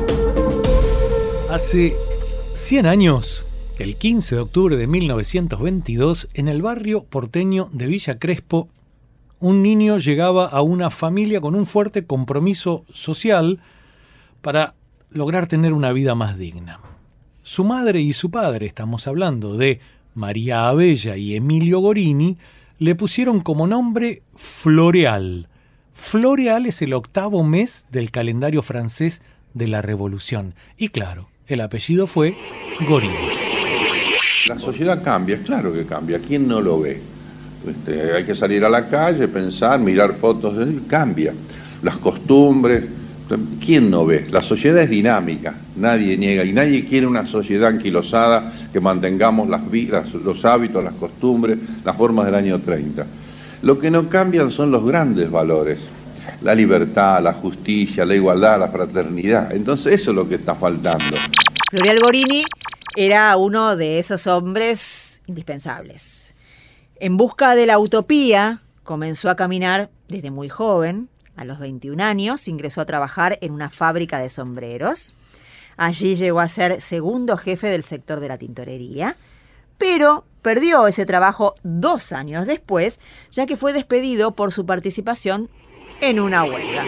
Hace 100 años, el 15 de octubre de 1922, en el barrio porteño de Villa Crespo, un niño llegaba a una familia con un fuerte compromiso social para lograr tener una vida más digna. Su madre y su padre, estamos hablando de María Abella y Emilio Gorini, le pusieron como nombre Floreal. Floreal es el 8º mes del calendario francés de la Revolución. Y claro, el apellido fue Gorini. La sociedad cambia, es claro que cambia. ¿Quién no lo ve? Hay que salir a la calle, pensar, mirar fotos, cambia. Las costumbres, ¿quién no ve? La sociedad es dinámica, nadie niega y nadie quiere una sociedad anquilosada que mantengamos los hábitos, las costumbres, las formas del año 30. Lo que no cambian son los grandes valores, la libertad, la justicia, la igualdad, la fraternidad. Entonces eso es lo que está faltando. Floreal Gorini era uno de esos hombres indispensables. En busca de la utopía, comenzó a caminar desde muy joven. A los 21 años ingresó a trabajar en una fábrica de sombreros. Allí llegó a ser segundo jefe del sector de la tintorería, pero perdió ese trabajo 2 años después, ya que fue despedido por su participación en una huelga.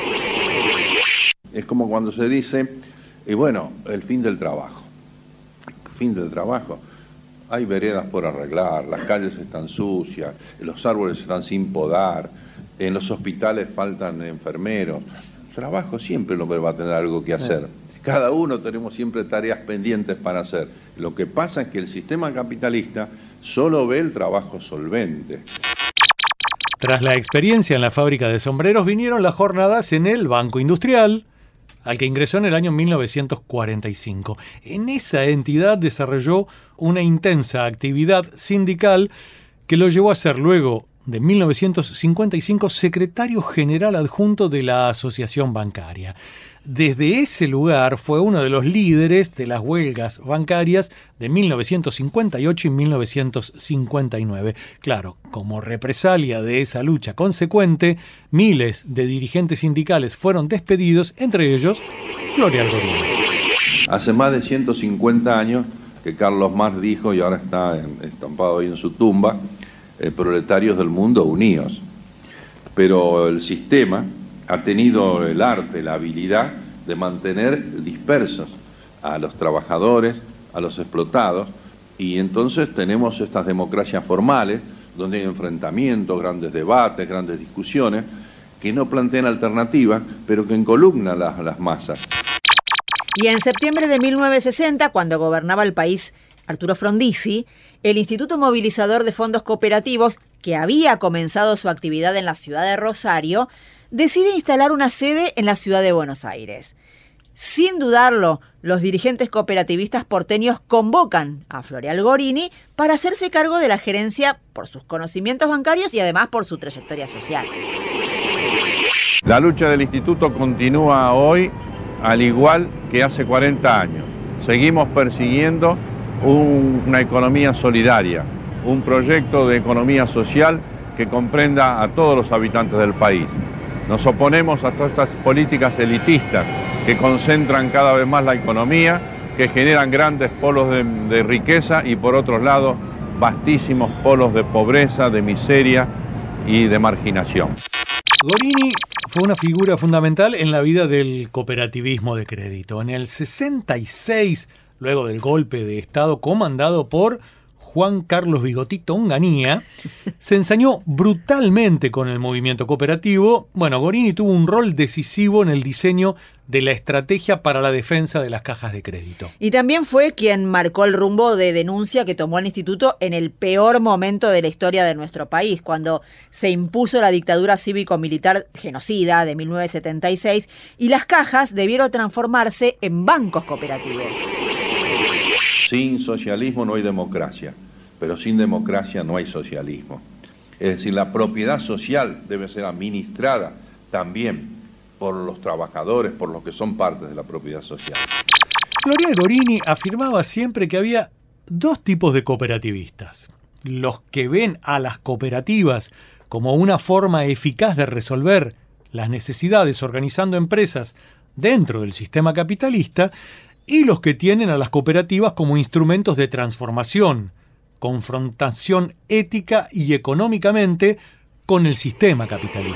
Es como cuando se dice, el fin del trabajo. Fin del trabajo. Hay veredas por arreglar, las calles están sucias, los árboles están sin podar, en los hospitales faltan enfermeros. Trabajo siempre el hombre va a tener algo que hacer. Cada uno tenemos siempre tareas pendientes para hacer. Lo que pasa es que el sistema capitalista solo ve el trabajo solvente. Tras la experiencia en la fábrica de sombreros vinieron las jornadas en el Banco Industrial, al que ingresó en el año 1945. En esa entidad desarrolló una intensa actividad sindical que lo llevó a ser luego de 1955 secretario general adjunto de la Asociación Bancaria. desde ese lugar fue uno de los líderes de las huelgas bancarias de 1958 y 1959. Claro, como represalia de esa lucha consecuente, miles de dirigentes sindicales fueron despedidos, entre ellos Florial Gorini. Hace más de 150 años que Carlos Marx dijo, y ahora está estampado ahí en su tumba, proletarios del mundo unidos. Pero el sistema ha tenido el arte, la habilidad de mantener dispersos a los trabajadores, a los explotados, y entonces tenemos estas democracias formales, donde hay enfrentamientos, grandes debates, grandes discusiones, que no plantean alternativas, pero que encolumnan las masas. Y en septiembre de 1960, cuando gobernaba el país Arturo Frondizi, el Instituto Movilizador de Fondos Cooperativos, que había comenzado su actividad en la ciudad de Rosario, decide instalar una sede en la ciudad de Buenos Aires. Sin dudarlo, los dirigentes cooperativistas porteños convocan a Florial Gorini para hacerse cargo de la gerencia por sus conocimientos bancarios y además por su trayectoria social. La lucha del instituto continúa hoy al igual que hace 40 años. Seguimos persiguiendo una economía solidaria, un proyecto de economía social que comprenda a todos los habitantes del país. Nos oponemos a todas estas políticas elitistas que concentran cada vez más la economía, que generan grandes polos de riqueza y por otro lado vastísimos polos de pobreza, de miseria y de marginación. Gorini fue una figura fundamental en la vida del cooperativismo de crédito. En el 66, luego del golpe de Estado comandado por Juan Carlos Bigotito Onganía, se ensañó brutalmente con el movimiento cooperativo. Bueno, Gorini tuvo un rol decisivo en el diseño de la estrategia para la defensa de las cajas de crédito. Y también fue quien marcó el rumbo de denuncia que tomó el instituto en el peor momento de la historia de nuestro país, cuando se impuso la dictadura cívico-militar genocida de 1976 y las cajas debieron transformarse en bancos cooperativos. Sin socialismo no hay democracia, pero sin democracia no hay socialismo. Es decir, la propiedad social debe ser administrada también por los trabajadores, por los que son parte de la propiedad social. Florial Gorini afirmaba siempre que había dos tipos de cooperativistas. Los que ven a las cooperativas como una forma eficaz de resolver las necesidades organizando empresas dentro del sistema capitalista, y los que tienen a las cooperativas como instrumentos de transformación, confrontación ética y económicamente con el sistema capitalista.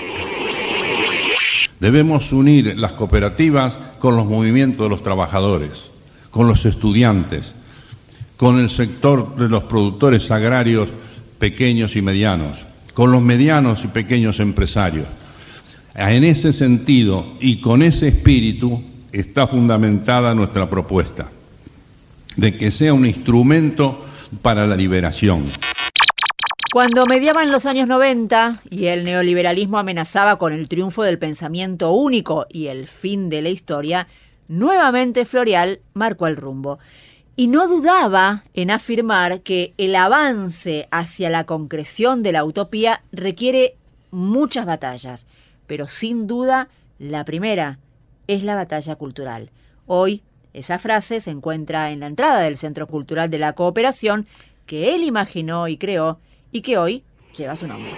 Debemos unir las cooperativas con los movimientos de los trabajadores, con los estudiantes, con el sector de los productores agrarios pequeños y medianos, con los medianos y pequeños empresarios. En ese sentido y con ese espíritu está fundamentada nuestra propuesta, de que sea un instrumento para la liberación. Cuando mediaban los años 90 y el neoliberalismo amenazaba con el triunfo del pensamiento único y el fin de la historia, nuevamente Florial marcó el rumbo. Y no dudaba en afirmar que el avance hacia la concreción de la utopía requiere muchas batallas, pero sin duda la primera es la batalla cultural. Hoy, esa frase se encuentra en la entrada del Centro Cultural de la Cooperación que él imaginó y creó y que hoy lleva su nombre.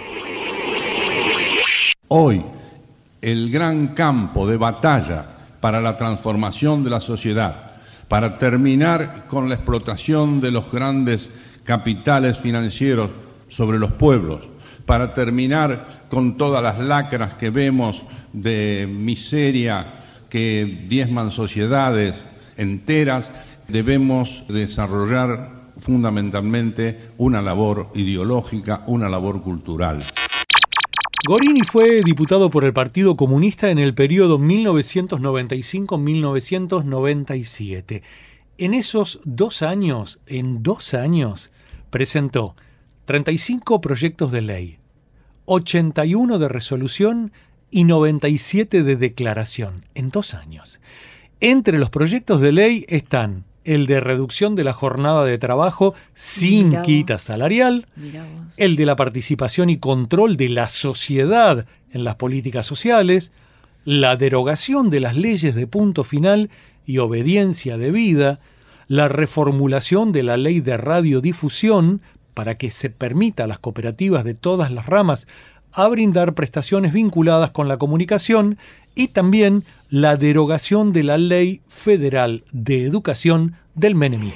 Hoy, el gran campo de batalla para la transformación de la sociedad, para terminar con la explotación de los grandes capitales financieros sobre los pueblos, para terminar con todas las lacras que vemos de miseria que diezman sociedades enteras, debemos desarrollar fundamentalmente una labor ideológica, una labor cultural. Gorini fue diputado por el Partido Comunista en el periodo 1995-1997. En esos 2 años, presentó 35 proyectos de ley, 81 de resolución y 97 de declaración en 2 años. Entre los proyectos de ley están el de reducción de la jornada de trabajo sin quita salarial, el de la participación y control de la sociedad en las políticas sociales, la derogación de las leyes de punto final y obediencia debida, la reformulación de la ley de radiodifusión para que se permita a las cooperativas de todas las ramas a brindar prestaciones vinculadas con la comunicación y también la derogación de la Ley Federal de Educación del menemismo.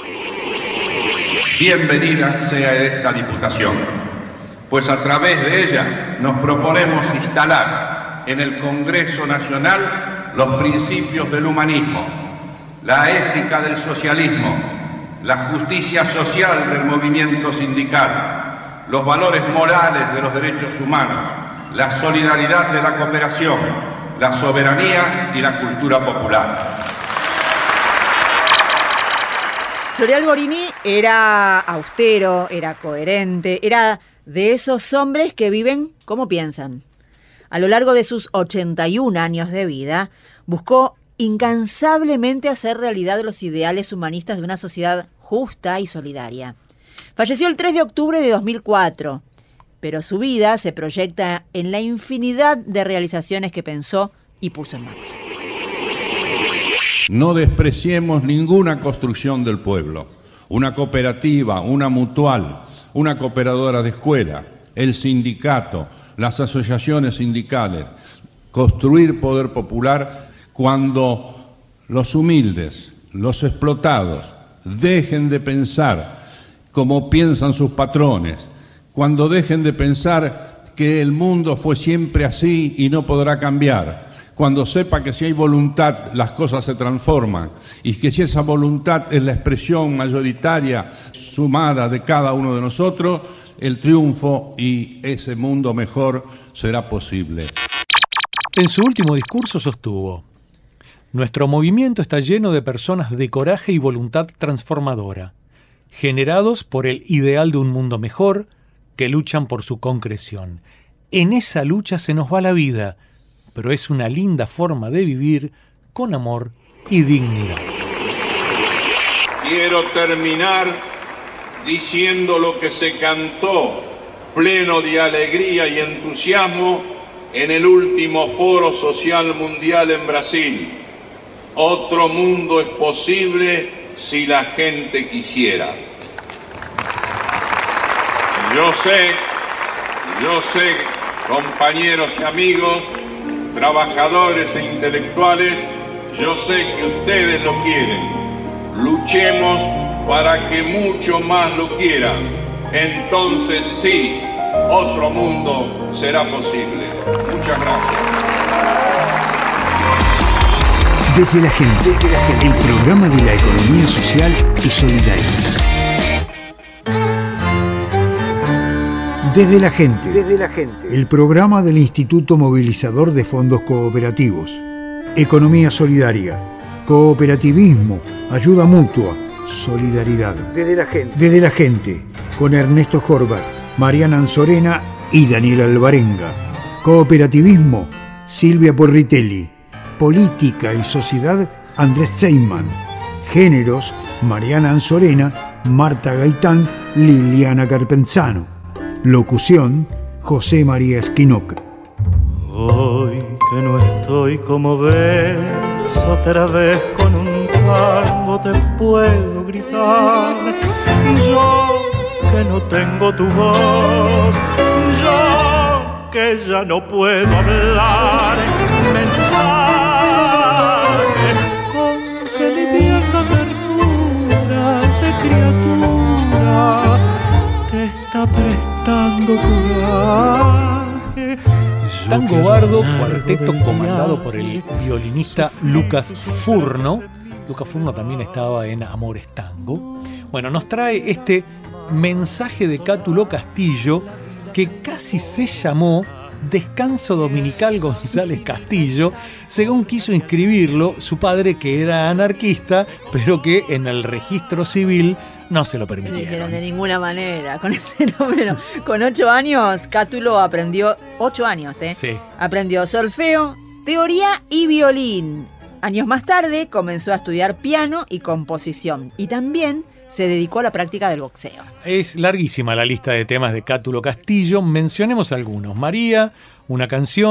Bienvenida sea esta Diputación, pues a través de ella nos proponemos instalar en el Congreso Nacional los principios del humanismo, la ética del socialismo, la justicia social del movimiento sindical, los valores morales de los derechos humanos, la solidaridad de la cooperación, la soberanía y la cultura popular. Floreal Gorini era austero, era coherente, era de esos hombres que viven como piensan. A lo largo de sus 81 años de vida, buscó incansablemente hacer realidad los ideales humanistas de una sociedad justa y solidaria. Falleció el 3 de octubre de 2004, pero su vida se proyecta en la infinidad de realizaciones que pensó y puso en marcha. No despreciemos ninguna construcción del pueblo. Una cooperativa, una mutual, una cooperadora de escuela, el sindicato, las asociaciones sindicales. Construir poder popular cuando los humildes, los explotados, dejen de pensar como piensan sus patrones, cuando dejen de pensar que el mundo fue siempre así y no podrá cambiar, cuando sepa que si hay voluntad las cosas se transforman y que si esa voluntad es la expresión mayoritaria sumada de cada uno de nosotros, el triunfo y ese mundo mejor será posible. En su último discurso sostuvo: nuestro movimiento está lleno de personas de coraje y voluntad transformadora, generados por el ideal de un mundo mejor, que luchan por su concreción. En esa lucha se nos va la vida, pero es una linda forma de vivir con amor y dignidad. Quiero terminar diciendo lo que se cantó, pleno de alegría y entusiasmo, en el último Foro Social Mundial en Brasil. Otro mundo es posible si la gente quisiera. Yo sé, compañeros y amigos, trabajadores e intelectuales, yo sé que ustedes lo quieren. Luchemos para que mucho más lo quieran. Entonces sí, otro mundo será posible. Muchas gracias. Desde la gente, el programa de la economía social y solidaria. Desde la gente, el programa del Instituto Movilizador de Fondos Cooperativos. Economía solidaria, cooperativismo, ayuda mutua, solidaridad. Desde la gente, con Ernesto Horvath, Mariana Anzorena y Daniel Alvarenga. Cooperativismo, Silvia Porritelli. Política y sociedad, Andrés Seyman. Géneros, Mariana Anzorena, Marta Gaitán, Liliana Carpenzano. Locución, José María Esquinoc. Hoy que no estoy como ves, otra vez con un tango te puedo gritar. Yo que no tengo tu voz, yo que ya no puedo hablar. Mensaje con que mi vieja ternura de criatura te está prestando coraje. Tango Bardo, cuarteto comandado por el violinista Lucas Furno. Lucas Furno también estaba en Amores Tango. Bueno, nos trae este mensaje de Cátulo Castillo que casi se llamó Descanso Dominical González Castillo, según quiso inscribirlo su padre, que era anarquista, pero que en el registro civil no se lo permitieron. Dijeron de ninguna manera, con ese nombre no. Con 8 años, Cátulo aprendió, 8 años, Sí. Aprendió solfeo, teoría y violín. Años más tarde comenzó a estudiar piano y composición, y también se dedicó a la práctica del boxeo. Es larguísima la lista de temas de Cátulo Castillo, mencionemos algunos. María, una canción,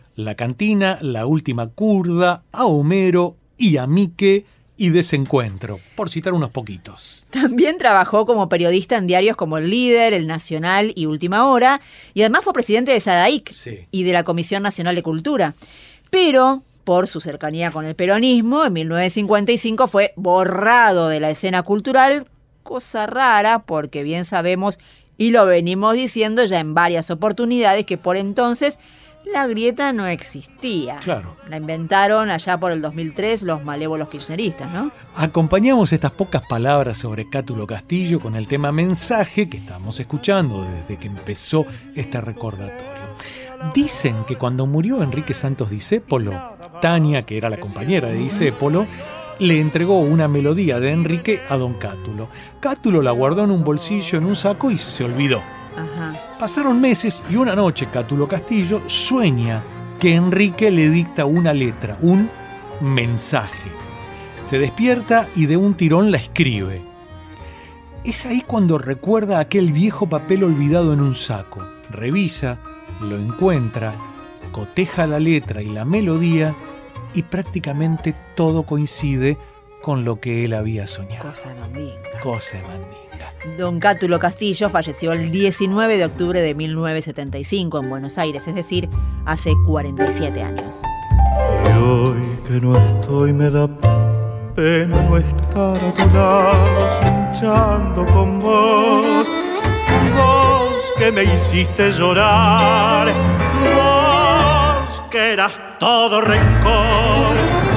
La Cantina, La Última Curda, A Homero y a Mique y Desencuentro, por citar unos poquitos. También trabajó como periodista en diarios como El Líder, El Nacional y Última Hora, y además fue presidente de SADAIC y de la Comisión Nacional de Cultura. Pero, por su cercanía con el peronismo, en 1955 fue borrado de la escena cultural, cosa rara porque bien sabemos, y lo venimos diciendo ya en varias oportunidades, que por entonces la grieta no existía. Claro. La inventaron allá por el 2003 los malévolos kirchneristas, ¿no? Acompañamos estas pocas palabras sobre Cátulo Castillo con el tema Mensaje que estamos escuchando desde que empezó este recordatorio. Dicen que cuando murió Enrique Santos Discépolo, Tania, que era la compañera de Discépolo, le entregó una melodía de Enrique a don Cátulo. Cátulo la guardó en un bolsillo, en un saco y se olvidó. Ajá. Pasaron meses y una noche Cátulo Castillo sueña que Enrique le dicta una letra, un mensaje. Se despierta y de un tirón la escribe. Es ahí cuando recuerda aquel viejo papel olvidado en un saco. Revisa, lo encuentra, coteja la letra y la melodía y prácticamente todo coincide con lo que él había soñado. Cosa de mandinga. Cosa de mandinga. Don Cátulo Castillo falleció el 19 de octubre de 1975 en Buenos Aires, es decir, hace 47 años. Y hoy que no estoy me da pena no estar a tu lado, cinchando con vos. Vos que me hiciste llorar, vos que eras todo rencor.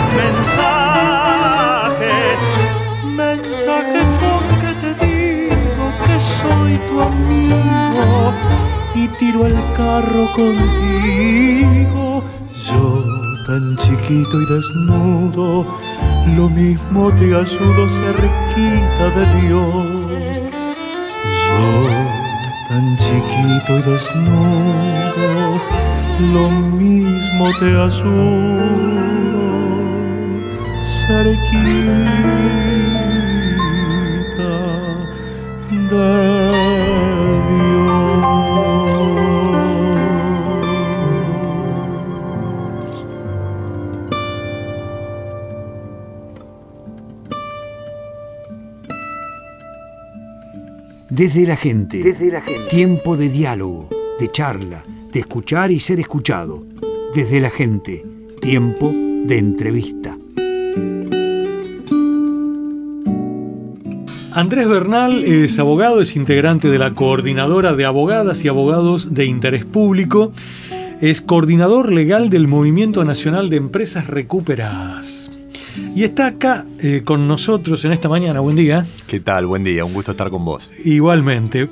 Mensaje porque te digo que soy tu amigo y tiro el carro contigo. Yo tan chiquito y desnudo, lo mismo te ayudo cerquita de Dios. Yo tan chiquito y desnudo, lo mismo te ayudo cerquita de Desde la gente. Tiempo de diálogo, de charla, de escuchar y ser escuchado. Desde la gente. Tiempo de entrevista. Andrés Bernal es abogado, es integrante de la Coordinadora de Abogadas y Abogados de Interés Público. Es coordinador legal del Movimiento Nacional de Empresas Recuperadas. Y está acá con nosotros en esta mañana. Buen día. ¿Qué tal? Buen día. Un gusto estar con vos. Igualmente.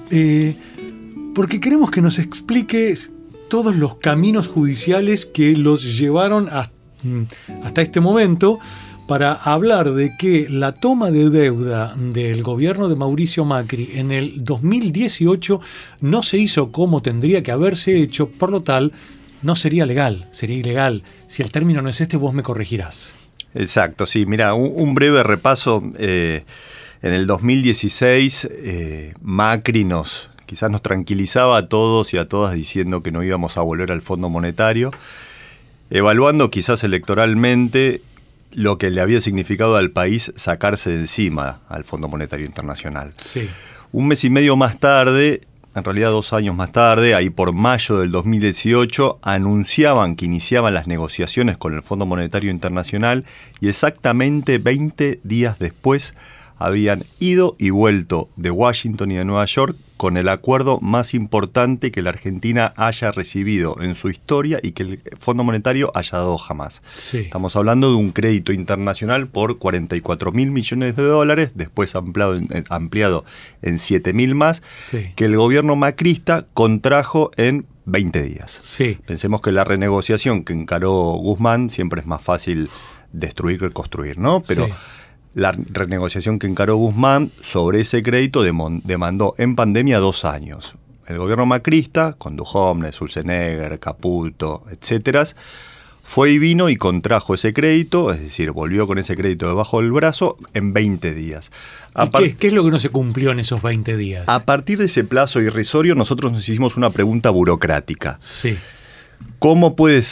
Porque queremos que nos expliques todos los caminos judiciales que los llevaron hasta este momento para hablar de que la toma de deuda del gobierno de Mauricio Macri en el 2018 no se hizo como tendría que haberse hecho, por lo tal, no sería legal, sería ilegal. Si el término no es este, vos me corregirás. Exacto, sí. Mira, un breve repaso. En el 2016, Macri quizás nos tranquilizaba a todos y a todas diciendo que no íbamos a volver al Fondo Monetario, evaluando quizás electoralmente lo que le había significado al país sacarse de encima al Fondo Monetario Internacional. Sí. Un mes y medio más tarde, en realidad 2 años más tarde, ahí por mayo del 2018, anunciaban que iniciaban las negociaciones con el Fondo Monetario Internacional y exactamente 20 días después habían ido y vuelto de Washington y de Nueva York con el acuerdo más importante que la Argentina haya recibido en su historia y que el Fondo Monetario haya dado jamás. Sí. Estamos hablando de un crédito internacional por $44.000 millones, después ampliado en 7.000 más, sí, que el gobierno macrista contrajo en 20 días. Sí. Pensemos que la renegociación que encaró Guzmán siempre es más fácil destruir que construir, ¿no? Pero sí, la renegociación que encaró Guzmán sobre ese crédito demandó en pandemia 2 años. El gobierno macrista, con Duhovne, Schulzenegger, Caputo, etcétera, fue y vino y contrajo ese crédito, es decir, volvió con ese crédito debajo del brazo en 20 días. ¿Qué es lo que no se cumplió en esos 20 días? A partir de ese plazo irrisorio, nosotros nos hicimos una pregunta burocrática. Sí. ¿Cómo puede ser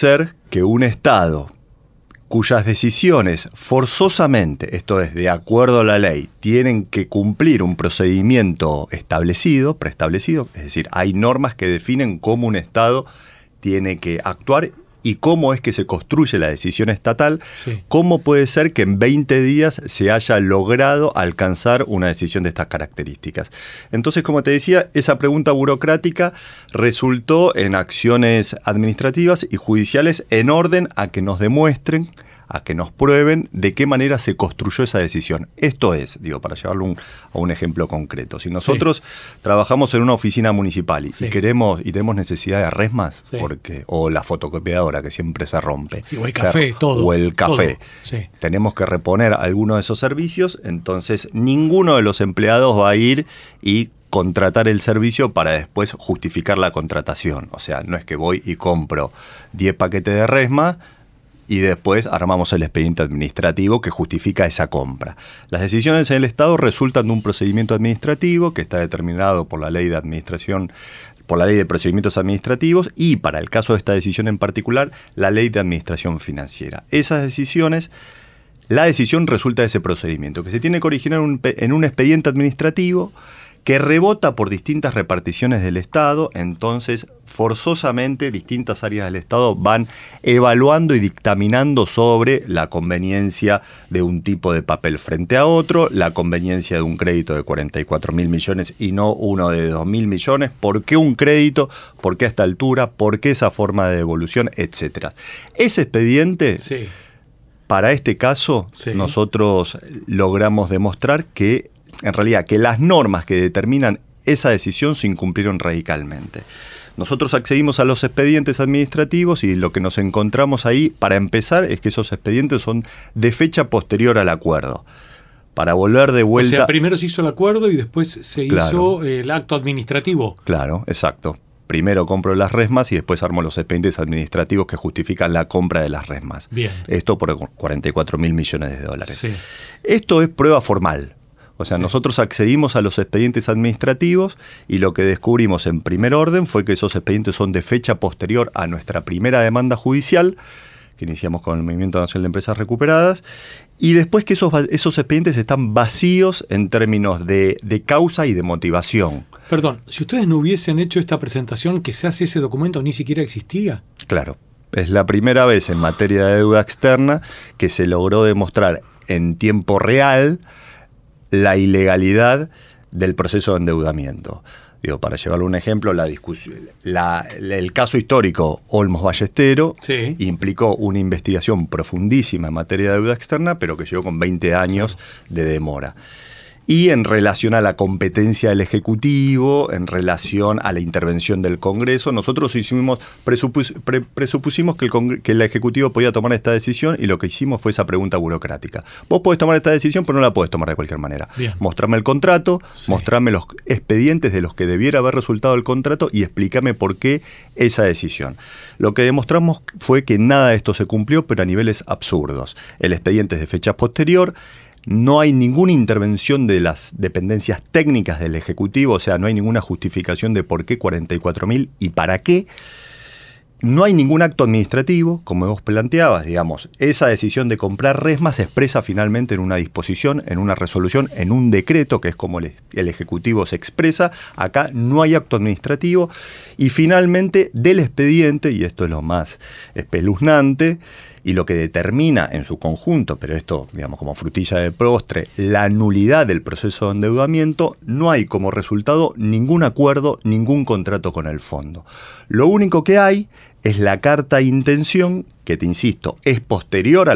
que un Estado cuyas decisiones forzosamente, esto es, de acuerdo a la ley, tienen que cumplir un procedimiento establecido, preestablecido, es decir, hay normas que definen cómo un Estado tiene que actuar y cómo es que se construye la decisión estatal, cómo puede ser que en 20 días se haya logrado alcanzar una decisión de estas características. Entonces, como te decía, esa pregunta burocrática resultó en acciones administrativas y judiciales en orden a que nos demuestren, a que nos prueben de qué manera se construyó esa decisión. Esto es, digo, para llevarlo a un ejemplo concreto. Si nosotros trabajamos en una oficina municipal y queremos y tenemos necesidad de resmas, o la fotocopiadora que siempre se rompe, o el café, todo. O el café. Tenemos que reponer alguno de esos servicios, entonces ninguno de los empleados va a ir y contratar el servicio para después justificar la contratación. O sea, no es que voy y compro 10 paquetes de resma y después armamos el expediente administrativo que justifica esa compra. Las decisiones en el Estado resultan de un procedimiento administrativo que está determinado por la Ley de Administración, por la Ley de Procedimientos Administrativos y, para el caso de esta decisión en particular, la Ley de Administración Financiera. Esas decisiones, la decisión resulta de ese procedimiento, que se tiene que originar en un expediente administrativo que rebota por distintas reparticiones del Estado. Entonces forzosamente distintas áreas del Estado van evaluando y dictaminando sobre la conveniencia de un tipo de papel frente a otro, la conveniencia de un crédito de 44.000 millones y no uno de 2.000 millones, por qué un crédito, por qué a esta altura, por qué esa forma de devolución, etcétera. Ese expediente, para este caso, nosotros logramos demostrar que en realidad que las normas que determinan esa decisión se incumplieron radicalmente. Nosotros accedimos a los expedientes administrativos y lo que nos encontramos ahí, para empezar, es que esos expedientes son de fecha posterior al acuerdo. Para volver de vuelta... O sea, primero se hizo el acuerdo y después se hizo el acto administrativo. Claro, exacto. Primero compro las resmas y después armo los expedientes administrativos que justifican la compra de las resmas. Bien. Esto por 44.000 millones de dólares. Sí. Esto es prueba formal. O sea, nosotros accedimos a los expedientes administrativos y lo que descubrimos en primer orden fue que esos expedientes son de fecha posterior a nuestra primera demanda judicial, que iniciamos con el Movimiento Nacional de Empresas Recuperadas, y después que esos expedientes están vacíos en términos de causa y de motivación. Perdón, si ustedes no hubiesen hecho esta presentación, quizás ese documento ni siquiera existía. Claro, es la primera vez en materia de deuda externa que se logró demostrar en tiempo real la ilegalidad del proceso de endeudamiento. Digo, para llevarle un ejemplo, la discusión, el caso histórico Olmos Ballestero implicó una investigación profundísima en materia de deuda externa, pero que llegó con 20 años de demora. Y en relación a la competencia del Ejecutivo, en relación a la intervención del Congreso, nosotros presupusimos que el Ejecutivo podía tomar esta decisión y lo que hicimos fue esa pregunta burocrática. Vos podés tomar esta decisión, pero no la podés tomar de cualquier manera. Bien. Mostrame el contrato, mostrame los expedientes de los que debiera haber resultado el contrato y explícame por qué esa decisión. Lo que demostramos fue que nada de esto se cumplió, pero a niveles absurdos. El expediente es de fecha posterior. No hay ninguna intervención de las dependencias técnicas del Ejecutivo, o sea, no hay ninguna justificación de por qué 44.000 y para qué. No hay ningún acto administrativo, como vos planteabas, digamos. Esa decisión de comprar resmas se expresa finalmente en una disposición, en una resolución, en un decreto, que es como el Ejecutivo se expresa. Acá no hay acto administrativo. Y finalmente, del expediente, y esto es lo más espeluznante, y lo que determina en su conjunto, pero esto, digamos, como frutilla de postre, la nulidad del proceso de endeudamiento, no hay como resultado ningún acuerdo, ningún contrato con el fondo. Lo único que hay es la carta de intención, que te insisto, es posterior a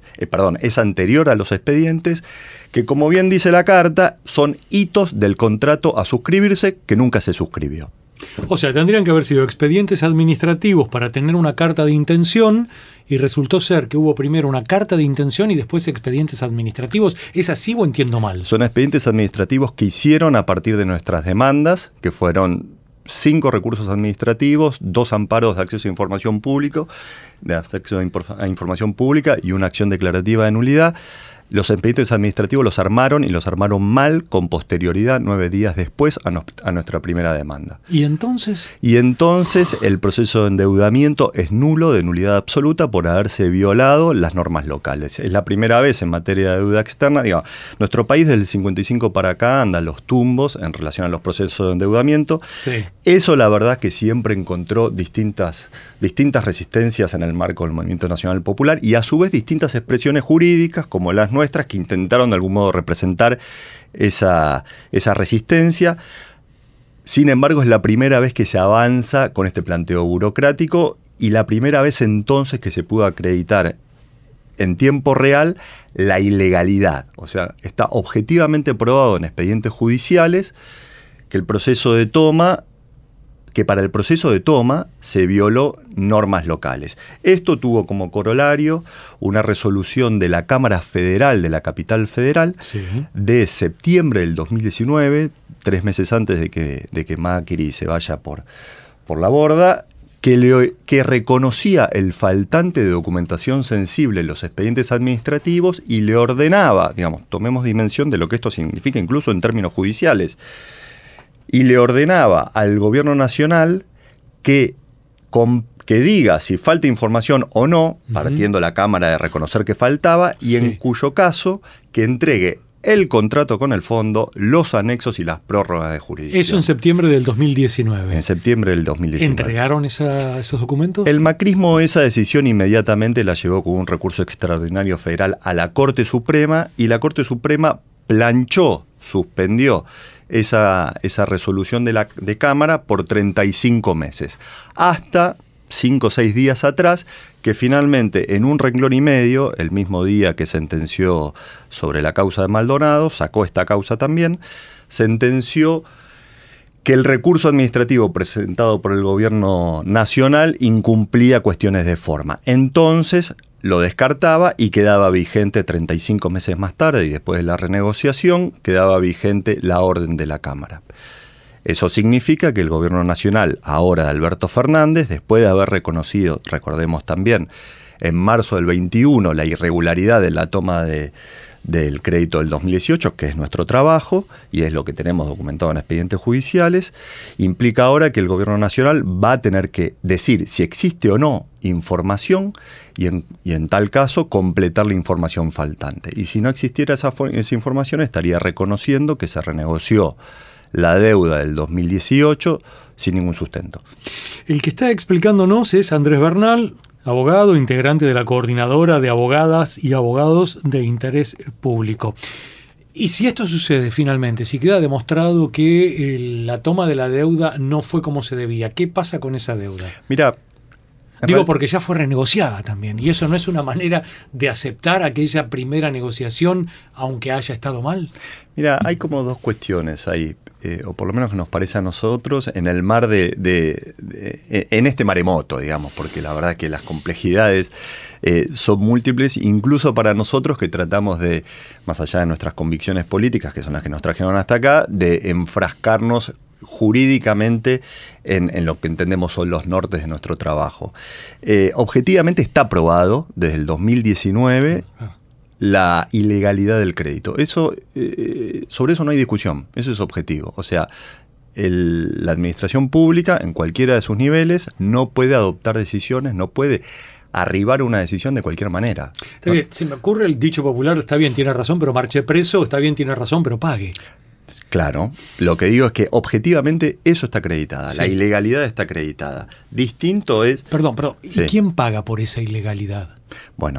es anterior a los expedientes, que como bien dice la carta, son hitos del contrato a suscribirse que nunca se suscribió. O sea, tendrían que haber sido expedientes administrativos para tener una carta de intención y resultó ser que hubo primero una carta de intención y después expedientes administrativos. ¿Es así o entiendo mal? Son expedientes administrativos que hicieron a partir de nuestras demandas, que fueron 5 recursos administrativos, 2 amparos de acceso a información pública y una acción declarativa de nulidad. Los expedientes administrativos los armaron y los armaron mal con posterioridad 9 días después a nuestra primera demanda. ¿Y entonces? Y entonces el proceso de endeudamiento es nulo, de nulidad absoluta, por haberse violado las normas locales. Es la primera vez en materia de deuda externa. Digamos, nuestro país desde el 55 para acá anda a los tumbos en relación a los procesos de endeudamiento. Sí. Eso la verdad que siempre encontró distintas resistencias en el marco del movimiento nacional popular y a su vez distintas expresiones jurídicas como las nuestras que intentaron de algún modo representar esa resistencia. Sin embargo, es la primera vez que se avanza con este planteo burocrático y la primera vez entonces que se pudo acreditar en tiempo real la ilegalidad. O sea, está objetivamente probado en expedientes judiciales que para el proceso de toma se violó normas locales. Esto tuvo como corolario una resolución de la Cámara Federal de la Capital Federal de septiembre del 2019, 3 meses antes de que Macri se vaya por la borda, que reconocía el faltante de documentación sensible en los expedientes administrativos y le ordenaba, digamos, tomemos dimensión de lo que esto significa incluso en términos judiciales, y le ordenaba al gobierno nacional que diga si falta información o no, partiendo la Cámara de reconocer que faltaba, y en cuyo caso que entregue el contrato con el fondo, los anexos y las prórrogas de jurisdicción. Eso en septiembre del 2019. En septiembre del 2019. ¿Entregaron esos documentos? El macrismo esa decisión inmediatamente la llevó con un recurso extraordinario federal a la Corte Suprema y la Corte Suprema suspendió esa resolución de Cámara por 35 meses. Hasta 5 o 6 días atrás, que finalmente en un renglón y medio, el mismo día que sentenció sobre la causa de Maldonado, sacó esta causa también, sentenció que el recurso administrativo presentado por el gobierno nacional incumplía cuestiones de forma. Entonces lo descartaba y quedaba vigente 35 meses más tarde, y después de la renegociación quedaba vigente la orden de la Cámara. Eso significa que el gobierno nacional, ahora de Alberto Fernández, después de haber reconocido, recordemos también, en marzo del 21 la irregularidad de la toma del crédito del 2018, que es nuestro trabajo y es lo que tenemos documentado en expedientes judiciales, implica ahora que el gobierno nacional va a tener que decir si existe o no información y en tal caso completar la información faltante. Y si no existiera esa información, estaría reconociendo que se renegoció la deuda del 2018 sin ningún sustento. El que está explicándonos es Andrés Bernal, abogado, integrante de la Coordinadora de Abogadas y Abogados de Interés Público. Y si esto sucede finalmente, si queda demostrado que la toma de la deuda no fue como se debía, ¿qué pasa con esa deuda? Mira, digo porque ya fue renegociada también, y eso no es una manera de aceptar aquella primera negociación, aunque haya estado mal. Mira, hay como dos cuestiones ahí, o por lo menos que nos parece a nosotros, en el mar en este maremoto, digamos, porque la verdad que las complejidades son múltiples, incluso para nosotros que tratamos de, más allá de nuestras convicciones políticas, que son las que nos trajeron hasta acá, de enfrascarnos jurídicamente en lo que entendemos son los nortes de nuestro trabajo. Objetivamente está probado desde el 2019 la ilegalidad del crédito. Sobre eso no hay discusión, eso es objetivo. O sea, la administración pública en cualquiera de sus niveles no puede adoptar decisiones, no puede arribar a una decisión de cualquier manera. Está bien, se me ocurre el dicho popular, está bien, tiene razón, pero marche preso, está bien, tiene razón, pero pague. Claro, lo que digo es que objetivamente eso está acreditada, sí. La ilegalidad está acreditada. Distinto es... Perdón, ¿y quién paga por esa ilegalidad? Bueno,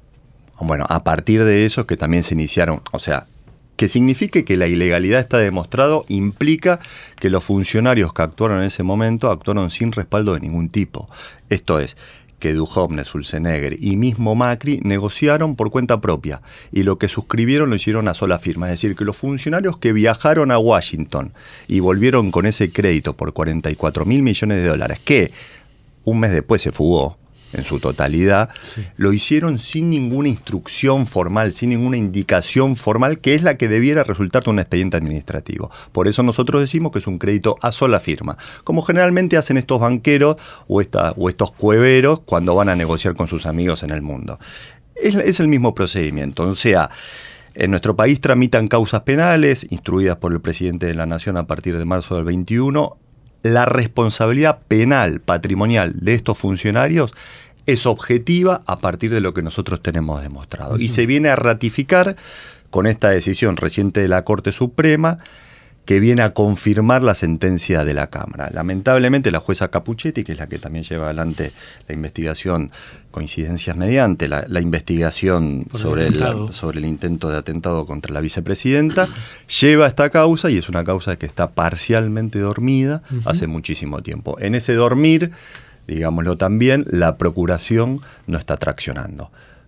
a partir de eso que también se iniciaron, o sea, que signifique que la ilegalidad está demostrado implica que los funcionarios que actuaron en ese momento actuaron sin respaldo de ningún tipo. Esto es, que Duhovne, Schulzenegger y mismo Macri negociaron por cuenta propia y lo que suscribieron lo hicieron a sola firma. Es decir, que los funcionarios que viajaron a Washington y volvieron con ese crédito por $44.000 millones, que un mes después se fugó en su totalidad, sí, lo hicieron sin ninguna instrucción formal, sin ninguna indicación formal, que es la que debiera resultar de un expediente administrativo. Por eso nosotros decimos que es un crédito a sola firma, como generalmente hacen estos banqueros o estos cueveros cuando van a negociar con sus amigos en el mundo. Es el mismo procedimiento. O sea, en nuestro país tramitan causas penales instruidas por el presidente de la Nación a partir de marzo del 21. La responsabilidad penal patrimonial de estos funcionarios es objetiva a partir de lo que nosotros tenemos demostrado. Y se viene a ratificar con esta decisión reciente de la Corte Suprema, que viene a confirmar la sentencia de la Cámara. Lamentablemente la jueza Capuchetti, que es la que también lleva adelante la investigación, coincidencias mediante, la investigación sobre el intento de atentado contra la vicepresidenta, lleva esta causa y es una causa que está parcialmente dormida hace muchísimo tiempo. En ese dormir, digámoslo también, la Procuración no está traccionando.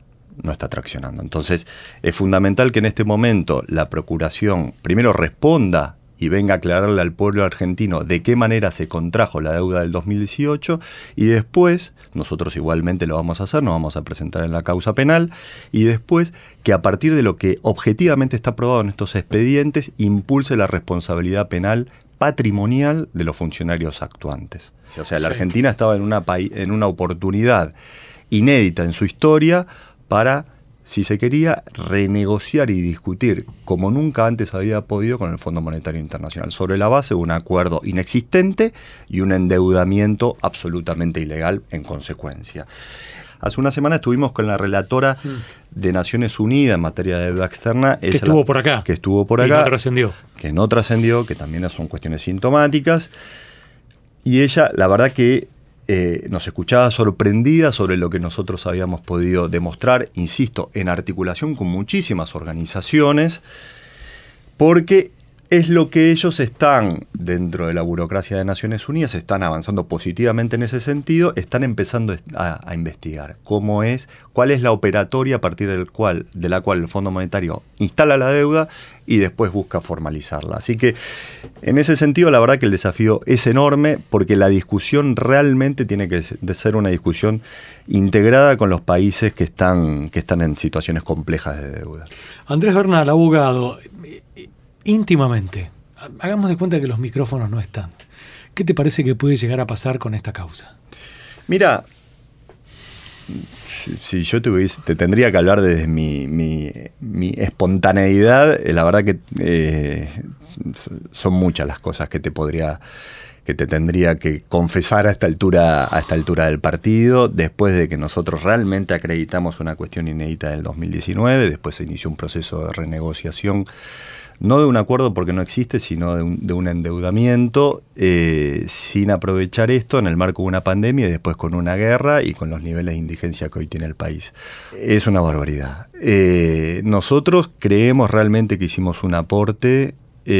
Entonces, es fundamental que en este momento la Procuración primero responda y venga a aclararle al pueblo argentino de qué manera se contrajo la deuda del 2018 y después, nosotros igualmente lo vamos a hacer, nos vamos a presentar en la causa penal y después que a partir de lo que objetivamente está aprobado en estos expedientes impulse la responsabilidad penal patrimonial de los funcionarios actuantes. O sea, la Argentina estaba en una oportunidad inédita en su historia para, si se quería, renegociar y discutir como nunca antes había podido con el Fondo Monetario Internacional, sobre la base de un acuerdo inexistente y un endeudamiento absolutamente ilegal en consecuencia. Hace una semana estuvimos con la relatora de Naciones Unidas en materia de deuda externa. Que estuvo por acá. Y no trascendió. Que no trascendió, que también son cuestiones sintomáticas. Y ella, la verdad que nos escuchaba sorprendida sobre lo que nosotros habíamos podido demostrar, insisto, en articulación con muchísimas organizaciones, porque es lo que ellos están, dentro de la burocracia de Naciones Unidas, están avanzando positivamente en ese sentido, están empezando a investigar cuál es la operatoria a partir de la cual el Fondo Monetario instala la deuda y después busca formalizarla. Así que, en ese sentido, la verdad que el desafío es enorme, porque la discusión realmente tiene que ser una discusión integrada con los países que están en situaciones complejas de deuda. Andrés Bernal, abogado, íntimamente, hagamos de cuenta que los micrófonos no están. ¿Qué te parece que puede llegar a pasar con esta causa? Mira, si yo te tendría que hablar desde mi espontaneidad, la verdad que son muchas las cosas que te tendría que confesar a esta altura del partido, después de que nosotros realmente acreditamos una cuestión inédita del 2019, después se inició un proceso de renegociación, no de un acuerdo porque no existe, sino de un endeudamiento, sin aprovechar esto en el marco de una pandemia y después con una guerra y con los niveles de indigencia que hoy tiene el país. Es una barbaridad. Nosotros creemos realmente que hicimos un aporte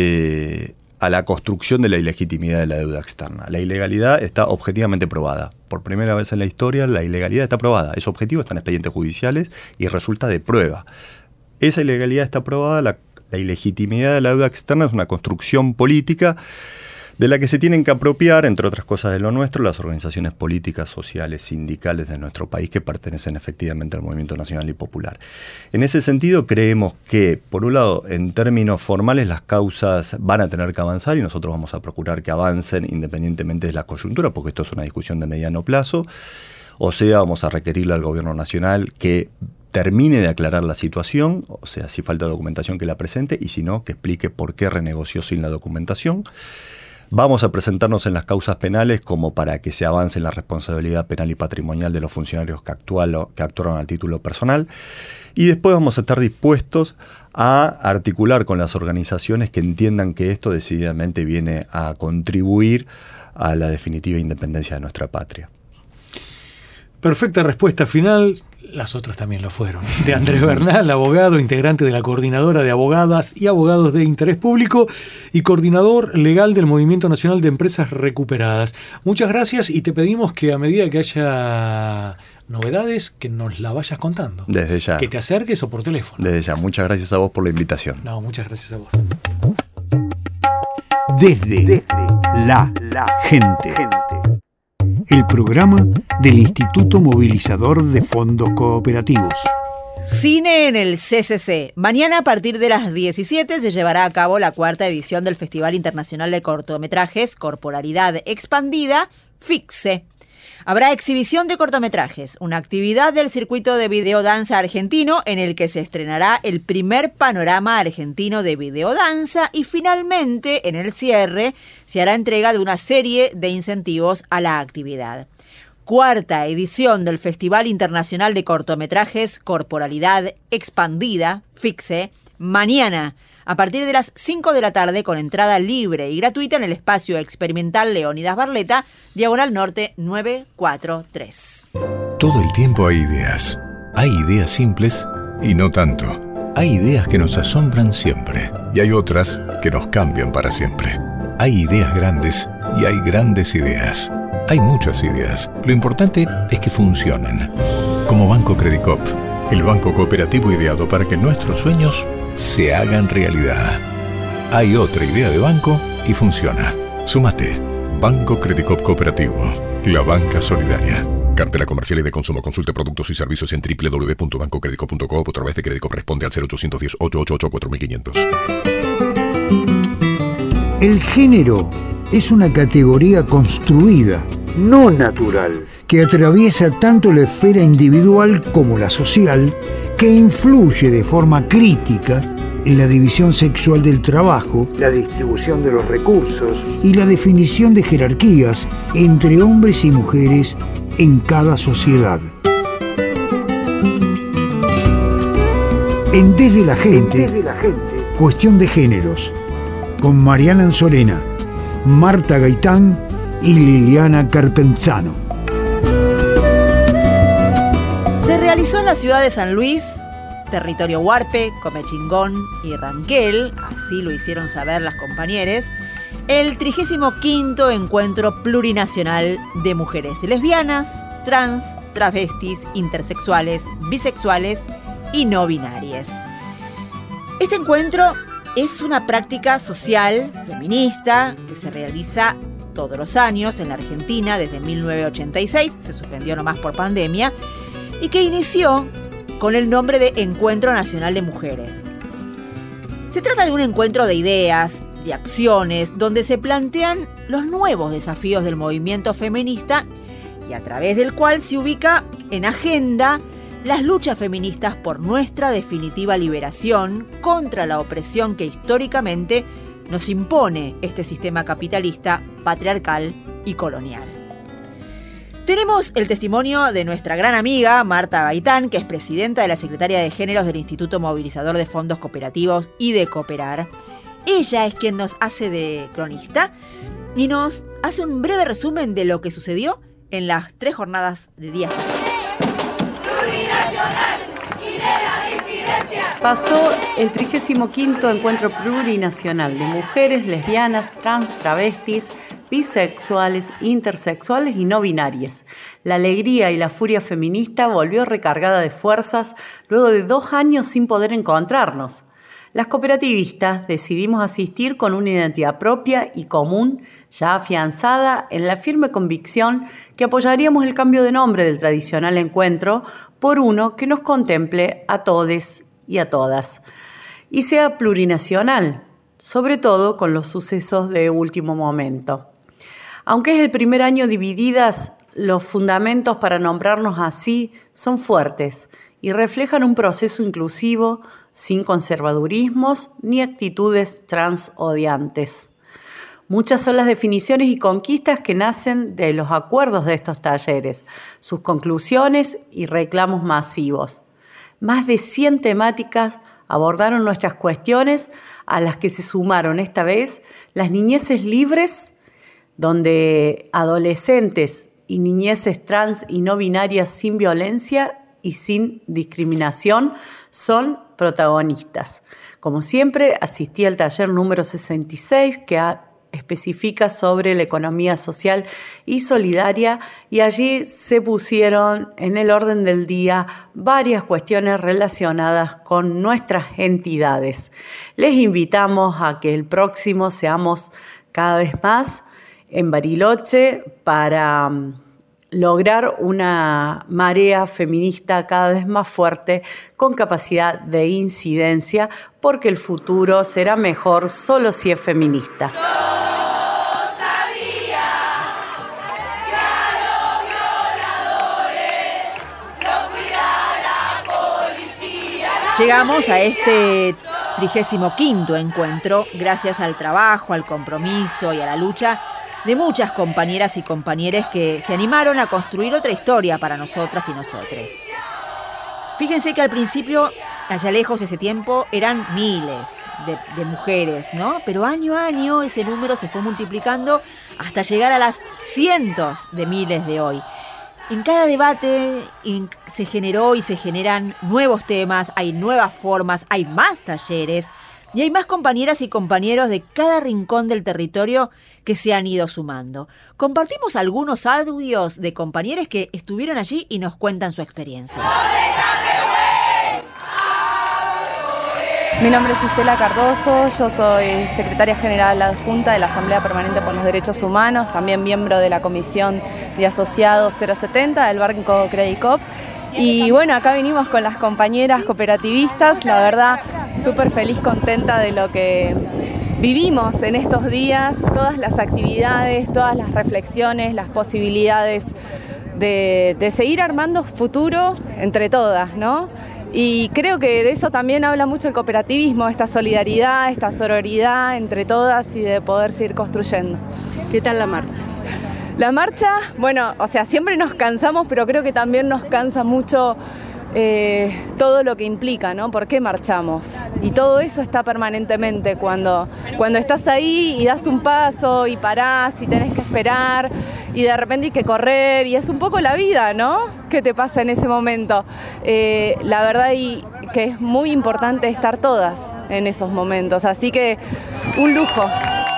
a la construcción de la ilegitimidad de la deuda externa. La ilegalidad está objetivamente probada. Por primera vez en la historia, la ilegalidad está probada. Es objetivo, está en expedientes judiciales y resulta de prueba. Esa ilegalidad está probada, la ilegitimidad de la deuda externa es una construcción política de la que se tienen que apropiar, entre otras cosas de lo nuestro, las organizaciones políticas, sociales, sindicales de nuestro país que pertenecen efectivamente al movimiento nacional y popular. En ese sentido, creemos que, por un lado, en términos formales, las causas van a tener que avanzar y nosotros vamos a procurar que avancen independientemente de la coyuntura, porque esto es una discusión de mediano plazo. O sea, vamos a requerirle al gobierno nacional que termine de aclarar la situación, o sea, si falta documentación que la presente y si no, que explique por qué renegoció sin la documentación. Vamos a presentarnos en las causas penales como para que se avance en la responsabilidad penal y patrimonial de los funcionarios que actuaron a título personal. Y después vamos a estar dispuestos a articular con las organizaciones que entiendan que esto decididamente viene a contribuir a la definitiva independencia de nuestra patria. Perfecta respuesta final, las otras también lo fueron. De Andrés Bernal, abogado, integrante de la Coordinadora de Abogadas y Abogados de Interés Público y coordinador legal del Movimiento Nacional de Empresas Recuperadas. Muchas gracias y te pedimos que a medida que haya novedades, que nos la vayas contando. Desde ya. Que te acerques o por teléfono. Desde ya. Muchas gracias a vos por la invitación. No, muchas gracias a vos. Desde la gente. El programa del Instituto Movilizador de Fondos Cooperativos. Cine en el CCC. Mañana a partir de las 17 se llevará a cabo la 4ª edición del Festival Internacional de Cortometrajes Corporalidad Expandida, FICSE. Habrá exhibición de cortometrajes, una actividad del circuito de videodanza argentino en el que se estrenará el primer panorama argentino de videodanza y finalmente, en el cierre, se hará entrega de una serie de incentivos a la actividad. Cuarta edición del Festival Internacional de Cortometrajes Corporalidad Expandida, FICSE, mañana, a partir de las 5 de la tarde, con entrada libre y gratuita en el espacio experimental Leónidas Barleta, Diagonal Norte 943. Todo el tiempo hay ideas. Hay ideas simples y no tanto. Hay ideas que nos asombran siempre y hay otras que nos cambian para siempre. Hay ideas grandes y hay grandes ideas. Hay muchas ideas. Lo importante es que funcionen. Como Banco Credicop, el banco cooperativo ideado para que nuestros sueños se hagan realidad. Hay otra idea de banco y funciona. Súmate. Banco Credicop Cooperativo. La banca solidaria. Cartela comercial y de consumo. Consulte productos y servicios en www.bancocredico.co o a través de Credicop. Responde al 0810-888-4500. El género es una categoría construida, no natural, que atraviesa tanto la esfera individual como la social, que influye de forma crítica en la división sexual del trabajo, la distribución de los recursos y la definición de jerarquías entre hombres y mujeres en cada sociedad. En Desde la Gente, Cuestión de Géneros, con Mariana Anzorena, Marta Gaitán y Liliana Carpenzano. Se realizó en la ciudad de San Luis, territorio Huarpe, Comechingón y Ranquel, así lo hicieron saber las compañeras, el 35º Encuentro Plurinacional de Mujeres Lesbianas, Trans, Travestis, Intersexuales, Bisexuales y No Binarias. Este encuentro es una práctica social feminista que se realiza todos los años en la Argentina desde 1986, se suspendió nomás por pandemia, y que inició con el nombre de Encuentro Nacional de Mujeres. Se trata de un encuentro de ideas, de acciones, donde se plantean los nuevos desafíos del movimiento feminista y a través del cual se ubica en agenda las luchas feministas por nuestra definitiva liberación contra la opresión que históricamente nos impone este sistema capitalista, patriarcal y colonial. Tenemos el testimonio de nuestra gran amiga Marta Gaitán, que es presidenta de la Secretaría de Géneros del Instituto Movilizador de Fondos Cooperativos y de Cooperar. Ella es quien nos hace de cronista y nos hace un breve resumen de lo que sucedió en las 3 jornadas de días pasados. Pasó el 35º Encuentro Plurinacional de Mujeres, Lesbianas, Trans, Travestis, Bisexuales, Intersexuales y No Binarias. La alegría y la furia feminista volvió recargada de fuerzas luego de 2 años sin poder encontrarnos. Las cooperativistas decidimos asistir con una identidad propia y común, ya afianzada en la firme convicción que apoyaríamos el cambio de nombre del tradicional encuentro por uno que nos contemple a todes y a todas, y sea plurinacional, sobre todo con los sucesos de último momento. Aunque es el primer año divididas, los fundamentos para nombrarnos así son fuertes y reflejan un proceso inclusivo, sin conservadurismos ni actitudes transodiantes. Muchas son las definiciones y conquistas que nacen de los acuerdos de estos talleres, sus conclusiones y reclamos masivos. Más de 100 temáticas abordaron nuestras cuestiones, a las que se sumaron esta vez las niñeces libres, donde adolescentes y niñeces trans y no binarias sin violencia y sin discriminación son protagonistas. Como siempre, asistí al taller número 66 que especifica sobre la economía social y solidaria, y allí se pusieron en el orden del día varias cuestiones relacionadas con nuestras entidades. Les invitamos a que el próximo seamos cada vez más en Bariloche para lograr una marea feminista cada vez más fuerte, con capacidad de incidencia, porque el futuro será mejor solo si es feminista. Yo sabía que Llegamos a este 35º encuentro gracias al trabajo, al compromiso y a la lucha de muchas compañeras y compañeros que se animaron a construir otra historia para nosotras y nosotres. Fíjense que al principio, allá lejos ese tiempo, eran miles de mujeres, ¿no? Pero año a año ese número se fue multiplicando hasta llegar a las cientos de miles de hoy. En cada debate se generó y se generan nuevos temas, hay nuevas formas, hay más talleres y hay más compañeras y compañeros de cada rincón del territorio que se han ido sumando. Compartimos algunos audios de compañeros que estuvieron allí y nos cuentan su experiencia. Mi nombre es Gisela Cardoso, yo soy secretaria general adjunta de la Asamblea Permanente por los Derechos Humanos, también miembro de la Comisión de Asociados 070 del Banco Credicop. Y bueno, acá vinimos con las compañeras cooperativistas, la verdad, súper feliz, contenta de lo que vivimos en estos días, todas las actividades, todas las reflexiones, las posibilidades de seguir armando futuro entre todas, ¿no? Y creo que de eso también habla mucho el cooperativismo, esta solidaridad, esta sororidad entre todas y de poder seguir construyendo. ¿Qué tal la marcha? La marcha, bueno, o sea, siempre nos cansamos, pero creo que también nos cansa mucho todo lo que implica, ¿no? ¿Por qué marchamos? Y todo eso está permanentemente cuando estás ahí y das un paso y parás y tenés que esperar y de repente hay que correr y es un poco la vida, ¿no? ¿Qué te pasa en ese momento? La verdad y que es muy importante estar todas en esos momentos, así que un lujo.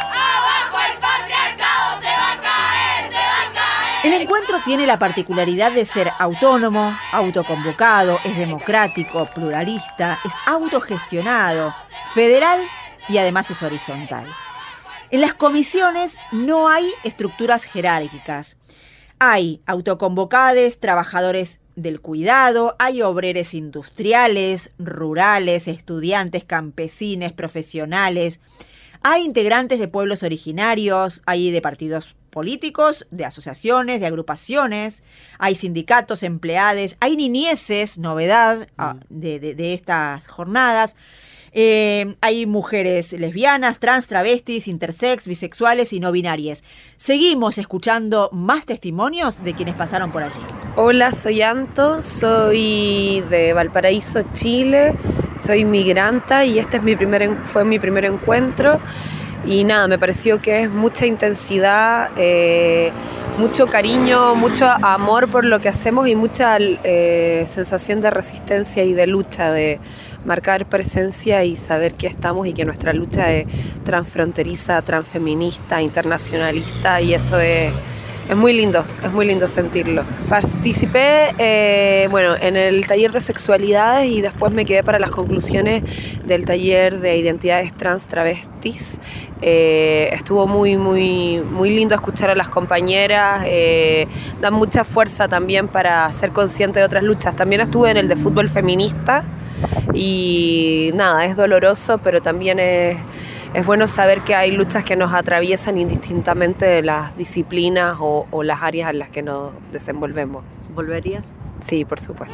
El encuentro tiene la particularidad de ser autónomo, autoconvocado, es democrático, pluralista, es autogestionado, federal y además es horizontal. En las comisiones no hay estructuras jerárquicas. Hay autoconvocades, trabajadores del cuidado, hay obreros industriales, rurales, estudiantes, campesines, profesionales, hay integrantes de pueblos originarios, hay de partidos políticos, de asociaciones, de agrupaciones, hay sindicatos, empleados, hay niñeces, novedad de estas jornadas, hay mujeres lesbianas, trans, travestis, intersex, bisexuales y no binarias. Seguimos escuchando más testimonios de quienes pasaron por allí. Hola, soy Anto, soy de Valparaíso, Chile, soy migranta y este fue mi primer encuentro. Y nada, me pareció que es mucha intensidad, mucho cariño, mucho amor por lo que hacemos y mucha sensación de resistencia y de lucha, de marcar presencia y saber que estamos y que nuestra lucha es transfronteriza, transfeminista, internacionalista y eso es muy lindo sentirlo. Participé en el taller de sexualidades y después me quedé para las conclusiones del taller de identidades trans travestis. Estuvo muy lindo escuchar a las compañeras, dan mucha fuerza también para ser consciente de otras luchas. También estuve en el de fútbol feminista y nada, es doloroso, pero también es bueno saber que hay luchas que nos atraviesan indistintamente de las disciplinas o las áreas en las que nos desenvolvemos. ¿Volverías? Sí, por supuesto.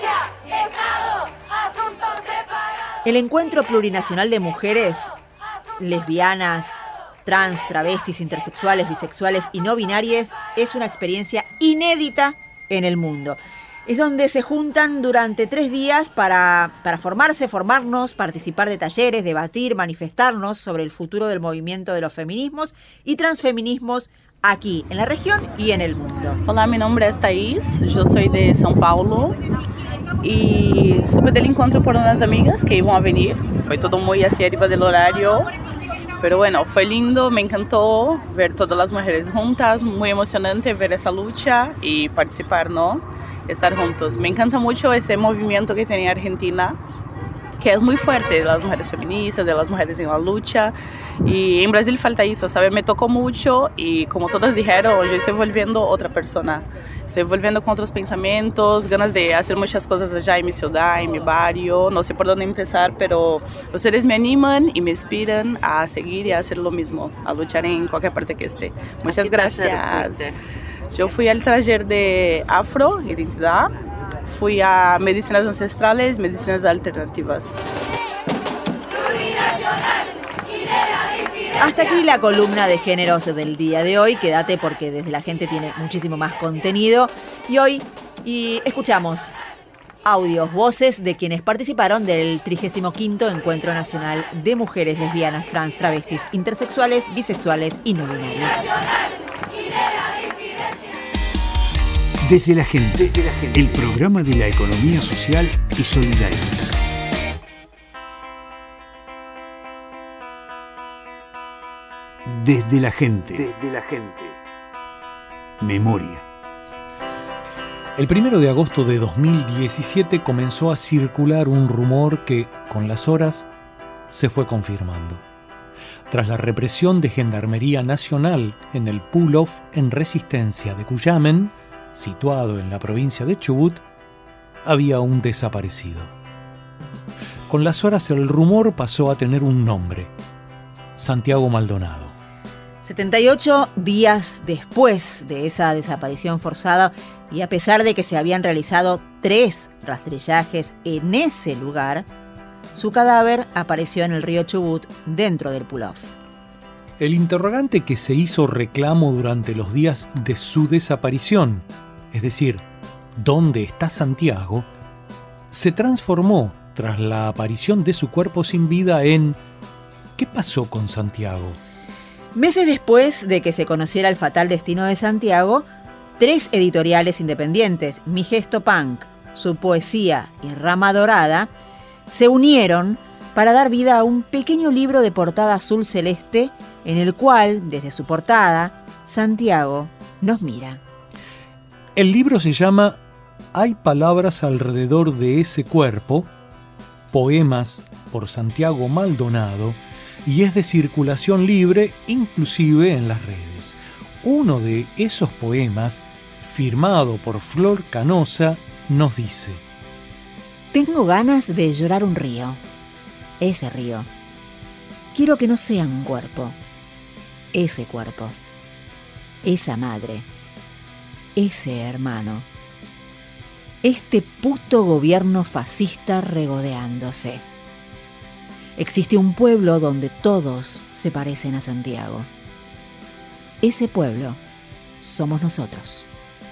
El Encuentro Plurinacional de Mujeres lesbianas, trans, travestis, intersexuales, bisexuales y no binarias es una experiencia inédita en el mundo. Es donde se juntan durante 3 días para formarnos, participar de talleres, debatir, manifestarnos sobre el futuro del movimiento de los feminismos y transfeminismos aquí, en la región y en el mundo. Hola, mi nombre es Thaís, yo soy de São Paulo y supe del encuentro por unas amigas que iban a venir. Fue todo muy hacia arriba del horario, pero bueno, fue lindo, me encantó ver todas las mujeres juntas, muy emocionante ver esa lucha y participar, ¿no? Estar juntos. Me encanta mucho ese movimiento que tiene Argentina, que es muy fuerte, de las mujeres feministas, de las mujeres en la lucha. Y en Brasil falta eso, ¿sabe? Me tocó mucho y como todas dijeron, yo estoy volviendo otra persona. Estoy volviendo con otros pensamientos, ganas de hacer muchas cosas allá en mi ciudad, en mi barrio. No sé por dónde empezar, pero ustedes me animan y me inspiran a seguir y a hacer lo mismo, a luchar en cualquier parte que esté. Muchas gracias. Yo fui al taller de Afro Identidad. fui a medicinas ancestrales, medicinas alternativas. Hasta aquí la columna de géneros del día de hoy. Quédate porque Desde la Gente tiene muchísimo más contenido. Y hoy escuchamos audios, voces de quienes participaron del 35º Encuentro Nacional de Mujeres Lesbianas, Trans, Travestis, Intersexuales, Bisexuales y No Binarias. Desde la Gente, el programa de la economía social y solidaria. Desde la Gente. Memoria. El 1 de agosto de 2017 comenzó a circular un rumor que, con las horas, se fue confirmando. Tras la represión de Gendarmería Nacional en el pull-off en Resistencia de Cuyamen, situado en la provincia de Chubut, había un desaparecido. Con las horas el rumor pasó a tener un nombre: Santiago Maldonado. 78 días después de esa desaparición forzada, y a pesar de que se habían realizado 3 rastrillajes en ese lugar, su cadáver apareció en el río Chubut dentro del pull-off. El interrogante que se hizo reclamo durante los días de su desaparición, es decir, ¿dónde está Santiago?, se transformó tras la aparición de su cuerpo sin vida en ¿qué pasó con Santiago? Meses después de que se conociera el fatal destino de Santiago, 3 editoriales independientes, Mi Gesto Punk, Su Poesía y Rama Dorada, se unieron para dar vida a un pequeño libro de portada azul celeste en el cual, desde su portada, Santiago nos mira. El libro se llama Hay palabras alrededor de ese cuerpo, poemas por Santiago Maldonado, y es de circulación libre, inclusive en las redes. Uno de esos poemas, firmado por Flor Canosa, nos dice: tengo ganas de llorar un río, ese río. Quiero que no sea un cuerpo, ese cuerpo, esa madre, ese hermano, este puto gobierno fascista regodeándose. Existe un pueblo donde todos se parecen a Santiago. Ese pueblo somos nosotros.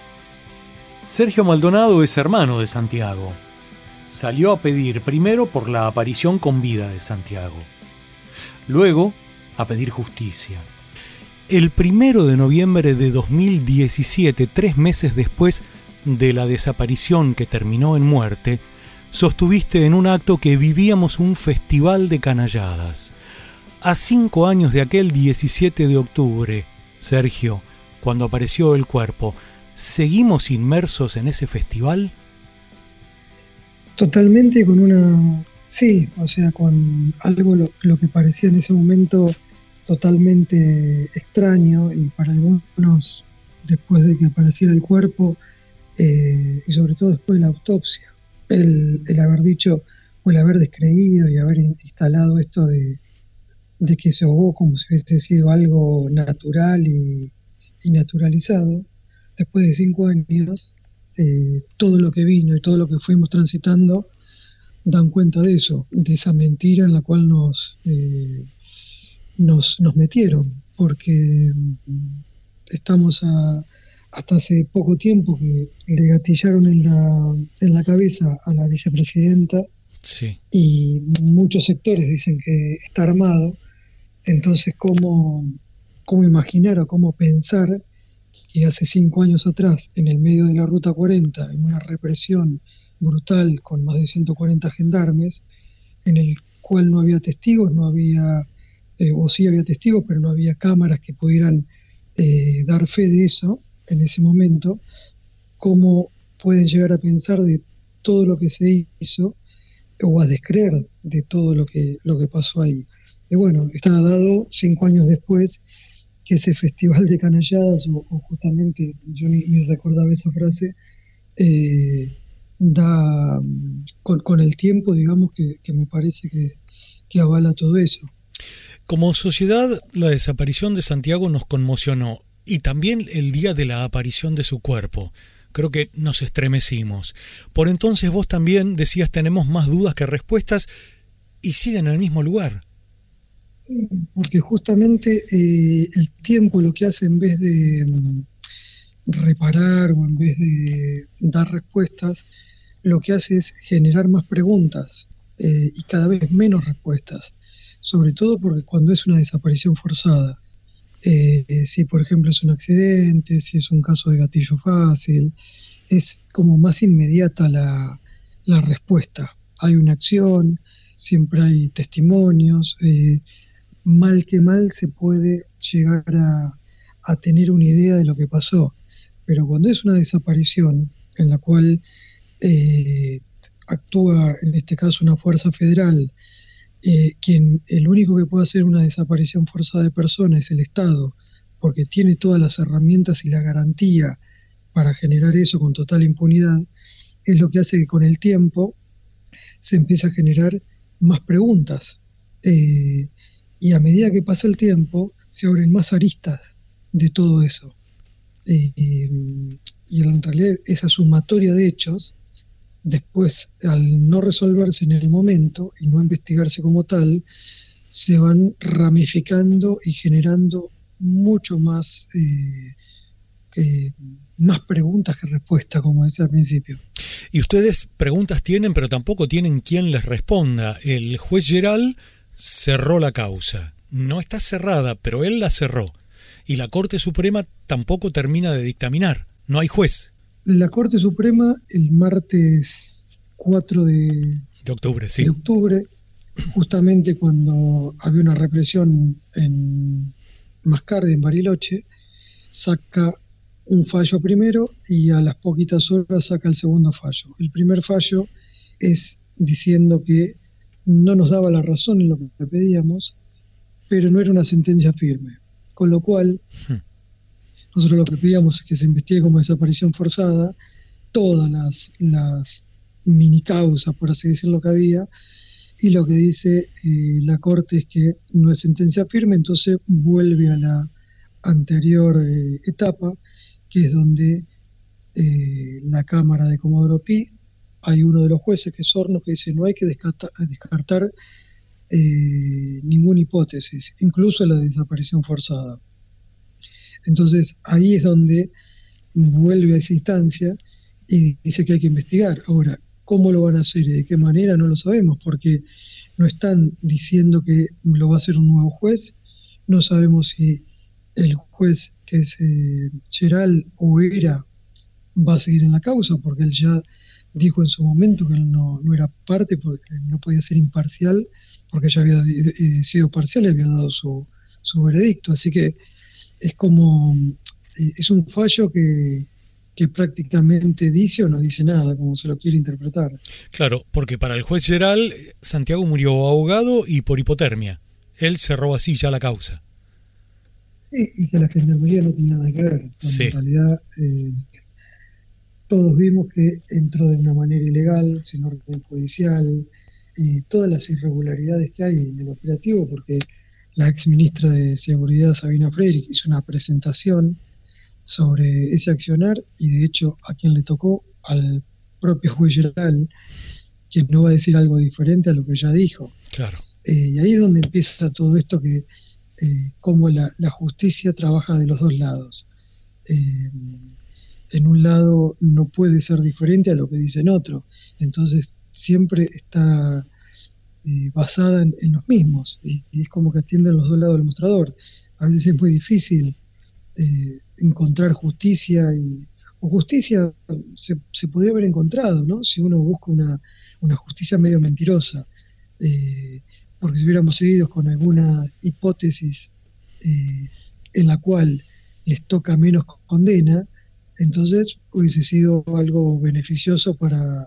Sergio Maldonado es hermano de Santiago. Salió a pedir primero por la aparición con vida de Santiago. Luego, a pedir justicia. El 1 de noviembre de 2017, 3 meses después de la desaparición que terminó en muerte, sostuviste en un acto que vivíamos un festival de canalladas. A 5 años de aquel 17 de octubre, Sergio, cuando apareció el cuerpo, ¿seguimos inmersos en ese festival? Totalmente con una... Sí, o sea, con algo lo que parecía en ese momento totalmente extraño, y para algunos, después de que apareciera el cuerpo, y sobre todo después de la autopsia, el haber dicho o el haber descreído y haber instalado esto de que se ahogó como si hubiese sido algo natural y naturalizado, después de 5 años, todo lo que vino y todo lo que fuimos transitando dan cuenta de eso, de esa mentira en la cual nos metieron, porque estamos hasta hace poco tiempo que le gatillaron en la cabeza a la vicepresidenta, sí, y muchos sectores dicen que está armado. Entonces, ¿cómo imaginar o cómo pensar que hace 5 años atrás, en el medio de la Ruta 40, en una represión brutal con más de 140 gendarmes, en el cual no había testigos, no había, o sí había testigos, pero no había cámaras que pudieran dar fe de eso en ese momento, cómo pueden llegar a pensar de todo lo que se hizo o a descreer de todo lo que pasó ahí? Y bueno, está dado 5 años después que ese festival de canalladas, o justamente, yo ni recordaba esa frase, da con el tiempo, digamos, que me parece que avala todo eso. Como sociedad, la desaparición de Santiago nos conmocionó, y también el día de la aparición de su cuerpo. creo que nos estremecimos. Por entonces vos también decías, tenemos más dudas que respuestas, y siguen en el mismo lugar. Sí, porque justamente el tiempo lo que hace, en vez de reparar o en vez de dar respuestas, lo que hace es generar más preguntas y cada vez menos respuestas, sobre todo porque cuando es una desaparición forzada, si por ejemplo es un accidente, si es un caso de gatillo fácil, es como más inmediata la respuesta. Hay una acción, siempre hay testimonios, mal que mal se puede llegar a tener una idea de lo que pasó, pero cuando es una desaparición en la cual actúa en este caso una fuerza federal, quien el único que puede hacer una desaparición forzada de personas es el Estado, porque tiene todas las herramientas y la garantía para generar eso con total impunidad, es lo que hace que con el tiempo se empiece a generar más preguntas, y a medida que pasa el tiempo se abren más aristas de todo eso, y en realidad esa sumatoria de hechos después, al no resolverse en el momento y no investigarse como tal, se van ramificando y generando mucho más más preguntas que respuestas, como decía al principio. Y ustedes preguntas tienen, pero tampoco tienen quien les responda. El juez Geral cerró la causa. No está cerrada, pero él la cerró. Y la Corte Suprema tampoco termina de dictaminar. No hay juez. La Corte Suprema, el martes 4 de octubre, sí. De octubre, justamente cuando había una represión en Mascardi, en Bariloche, saca un fallo primero y a las poquitas horas saca el segundo fallo. El primer fallo es diciendo que no nos daba la razón en lo que pedíamos, pero no era una sentencia firme. Con lo cual, nosotros lo que pedíamos es que se investigue como desaparición forzada todas las mini causas, por así decirlo, que había, y lo que dice la Corte es que no es sentencia firme, entonces vuelve a la anterior etapa, que es donde la Cámara de Comodoro Pi, hay uno de los jueces, que es Hornos, que dice no hay que descartar ninguna hipótesis, incluso la desaparición forzada. Entonces ahí es donde vuelve a esa instancia y dice que hay que investigar. Ahora, ¿cómo lo van a hacer y de qué manera? No lo sabemos, porque no están diciendo que lo va a hacer un nuevo juez. No sabemos si el juez que es Geral o era va a seguir en la causa, porque él ya dijo en su momento que él no era parte, porque no podía ser imparcial, porque ya había sido parcial y había dado su veredicto. Así que es como, es un fallo que prácticamente dice o no dice nada, como se lo quiere interpretar. Claro, porque para el juez Geral, Santiago murió ahogado y por hipotermia. Él cerró así ya la causa. Sí, y que la gendarmería no tenía nada que ver. Sí. En realidad, todos vimos que entró de una manera ilegal, sin orden judicial, y todas las irregularidades que hay en el operativo, porque la ex ministra de Seguridad, Sabina Frederick, hizo una presentación sobre ese accionar, y de hecho a quien le tocó, al propio juez Geral, que no va a decir algo diferente a lo que ya dijo. Claro. Y ahí es donde empieza todo esto, que cómo la justicia trabaja de los dos lados. En un lado no puede ser diferente a lo que dice en otro, entonces siempre está basada en los mismos, y es como que atienden los dos lados del mostrador. A veces es muy difícil encontrar justicia, o justicia se podría haber encontrado, ¿no? Si uno busca una justicia medio mentirosa, porque si hubiéramos seguido con alguna hipótesis en la cual les toca menos condena, entonces hubiese sido algo beneficioso para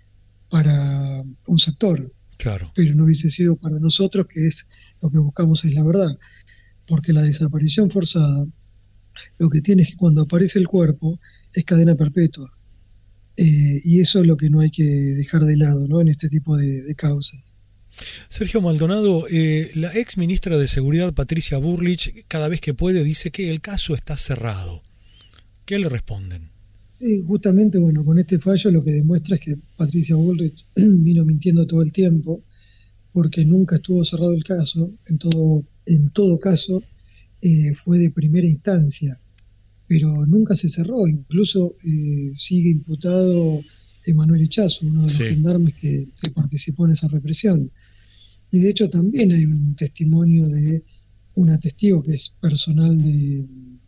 un sector. Claro. Pero no hubiese sido para nosotros, que es lo que buscamos, es la verdad. Porque la desaparición forzada, lo que tiene es que cuando aparece el cuerpo es cadena perpetua. Y eso es lo que no hay que dejar de lado, ¿no?, en este tipo de causas. Sergio Maldonado, la ex ministra de Seguridad, Patricia Bullrich, cada vez que puede dice que el caso está cerrado. ¿Qué le responden? Sí, justamente, bueno, con este fallo lo que demuestra es que Patricia Bullrich vino mintiendo todo el tiempo, porque nunca estuvo cerrado el caso. En todo caso, fue de primera instancia, pero nunca se cerró. Incluso sigue imputado Emanuel Echazo, uno de los gendarmes que participó en esa represión. Y de hecho también hay un testimonio de una testigo que es personal de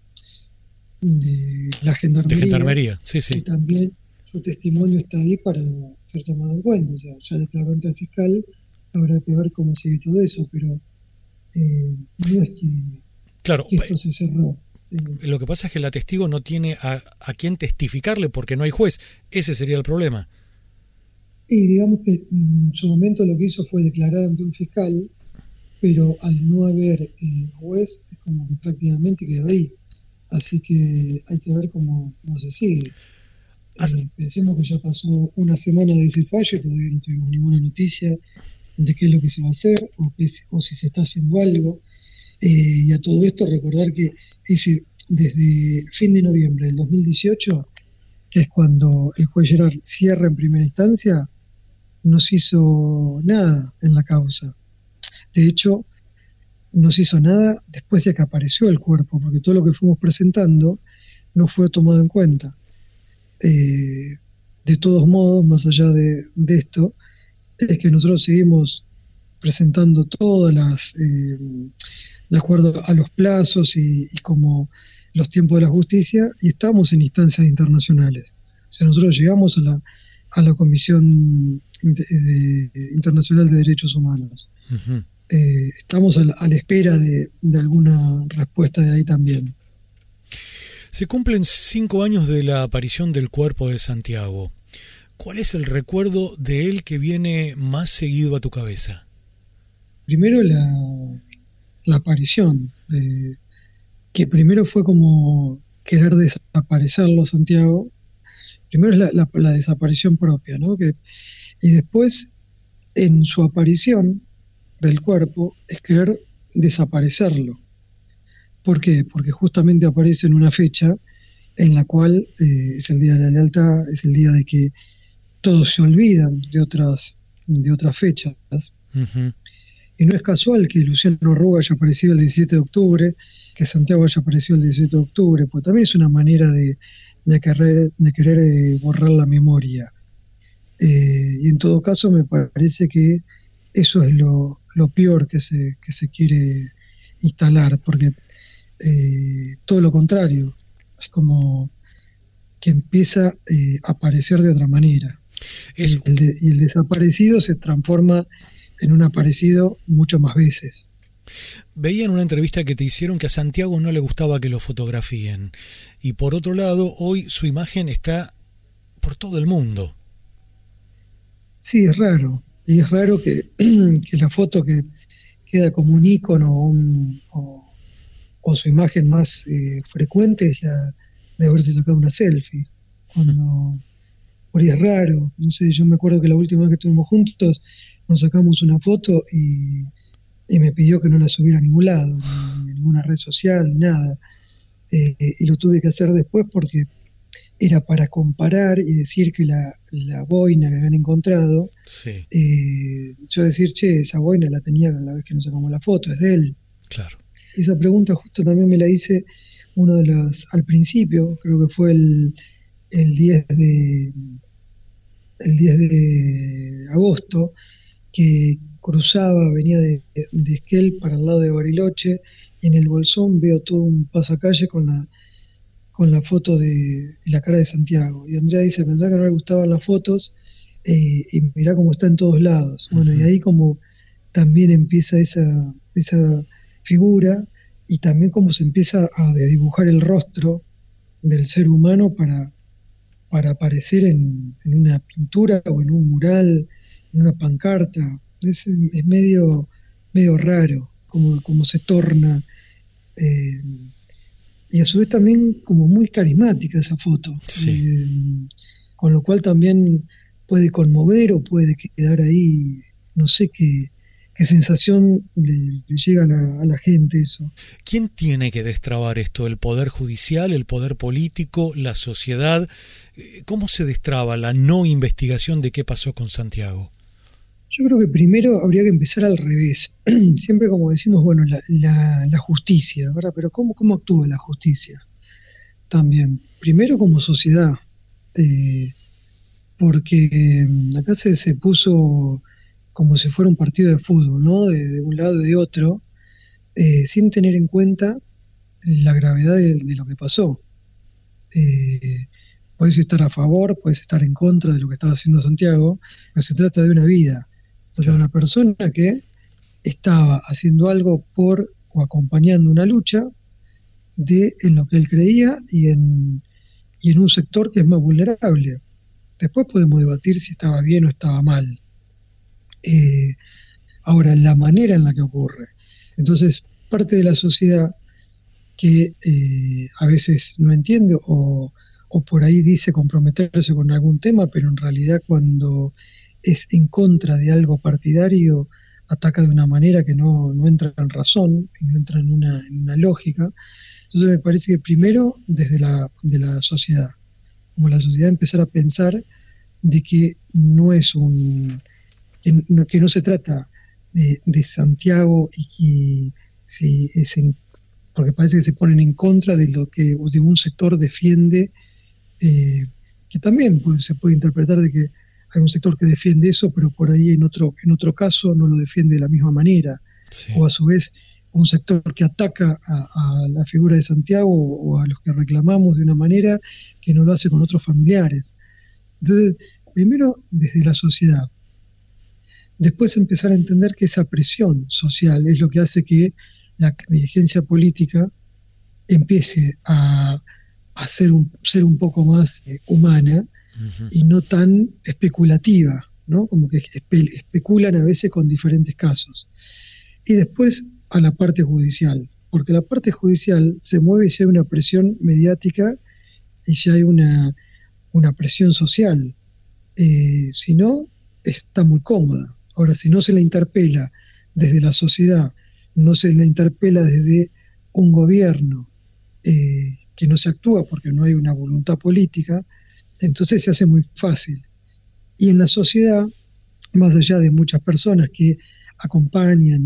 la gendarmería. De gendarmería, sí. Y también su testimonio está ahí para ser tomado en cuenta. O sea, ya declaró ante el fiscal, habrá que ver cómo sigue todo eso, pero no es que esto se cerró. Lo que pasa es que la testigo no tiene a quién testificarle porque no hay juez. Ese sería el problema. Y digamos que en su momento lo que hizo fue declarar ante un fiscal, pero al no haber juez, es como que prácticamente quedó ahí. Así que hay que ver cómo se sigue. Pensemos que ya pasó una semana de ese fallo y todavía no tuvimos ninguna noticia de qué es lo que se va a hacer o si se está haciendo algo. Y a todo esto recordar que desde fin de noviembre del 2018, que es cuando el juez Gerard cierra en primera instancia, no se hizo nada en la causa. De hecho, no se hizo nada después de que apareció el cuerpo, porque todo lo que fuimos presentando no fue tomado en cuenta. De todos modos, más allá de esto, es que nosotros seguimos presentando todas las, de acuerdo a los plazos y como los tiempos de la justicia, y estamos en instancias internacionales. O sea, nosotros llegamos a la Comisión Internacional de Derechos Humanos. Uh-huh. Estamos a la espera de alguna respuesta de ahí también. Se cumplen 5 años de la aparición del cuerpo de Santiago. ¿Cuál es el recuerdo de él que viene más seguido a tu cabeza? Primero la aparición, que primero fue como querer desaparecerlo a Santiago. Primero es la desaparición propia, ¿no? Y después, en su aparición del cuerpo, es querer desaparecerlo. ¿Por qué? Porque justamente aparece en una fecha en la cual es el Día de la Lealtad, es el día de que todos se olvidan de otras fechas. Uh-huh. Y no es casual que Luciano Arruga haya aparecido el 17 de octubre, que Santiago haya aparecido el 17 de octubre, pues también es una manera de querer borrar la memoria. Y en todo caso me parece que eso es lo peor que se quiere instalar, porque todo lo contrario, es como que empieza a aparecer de otra manera. Y el desaparecido se transforma en un aparecido mucho más veces. Veía en una entrevista que te hicieron que a Santiago no le gustaba que lo fotografíen. Y por otro lado, hoy su imagen está por todo el mundo. Sí, es raro. Y es raro que la foto que queda como un ícono o su imagen más frecuente es la de haberse sacado una selfie. Por ahí es raro. No sé, yo me acuerdo que la última vez que estuvimos juntos nos sacamos una foto y me pidió que no la subiera a ningún lado, ni en ninguna red social, ni nada. Y lo tuve que hacer después porque era para comparar y decir que la boina que habían encontrado, sí. Yo decir, esa boina la tenía la vez que nos sacamos la foto, es de él. Claro. Esa pregunta justo también me la hice al principio, creo que fue el 10 de agosto, que venía de Esquel para el lado de Bariloche, y en el bolsón veo todo un pasacalle con la foto y la cara de Santiago. Y Andrea dice, pensaba que no le gustaban las fotos, y mirá cómo está en todos lados. Bueno, y ahí como también empieza esa figura, y también cómo se empieza a dibujar el rostro del ser humano para aparecer en una pintura o en un mural, en una pancarta. Es medio raro como se torna, y a su vez también como muy carismática esa foto. Sí. Con lo cual también puede conmover o puede quedar ahí, no sé qué qué sensación le llega a la gente eso. ¿Quién tiene que destrabar esto? ¿El Poder Judicial, el Poder Político, la sociedad? ¿Cómo se destraba la no investigación de qué pasó con Santiago? Yo creo que primero habría que empezar al revés. Siempre como decimos, bueno, la justicia, ¿verdad? Pero ¿cómo actúa la justicia? También, primero como sociedad, porque acá se puso como si fuera un partido de fútbol, ¿no? De un lado y de otro, sin tener en cuenta la gravedad de lo que pasó. Puedes estar a favor, puedes estar en contra de lo que estaba haciendo Santiago, pero se trata de una vida, de una persona que estaba haciendo algo por o acompañando una lucha en lo que él creía y en un sector que es más vulnerable. Después podemos debatir si estaba bien o estaba mal. Ahora, la manera en la que ocurre. Entonces, parte de la sociedad que a veces no entiende o por ahí dice comprometerse con algún tema, pero en realidad cuando es en contra de algo partidario, ataca de una manera que no entra en razón, no entra en una lógica. Entonces me parece que primero desde de la sociedad, como la sociedad empezar a pensar de que no es que no se trata de Santiago y si es porque parece que se ponen en contra de lo que de un sector defiende, que también se puede interpretar de que hay un sector que defiende eso, pero por ahí en otro caso no lo defiende de la misma manera, sí. O a su vez un sector que ataca a la figura de Santiago o a los que reclamamos de una manera que no lo hace con otros familiares. Entonces, primero desde la sociedad, después empezar a entender que esa presión social es lo que hace que la dirigencia política empiece a ser un poco más humana, uh-huh, y no tan especulativa, ¿no? Como que especulan a veces con diferentes casos. Y después a la parte judicial, porque la parte judicial se mueve y si hay una presión mediática y si hay una presión social. Si no, está muy cómoda. Ahora, si no se la interpela desde la sociedad, no se la interpela desde un gobierno que no se actúa porque no hay una voluntad política, entonces se hace muy fácil. Y en la sociedad, más allá de muchas personas que acompañan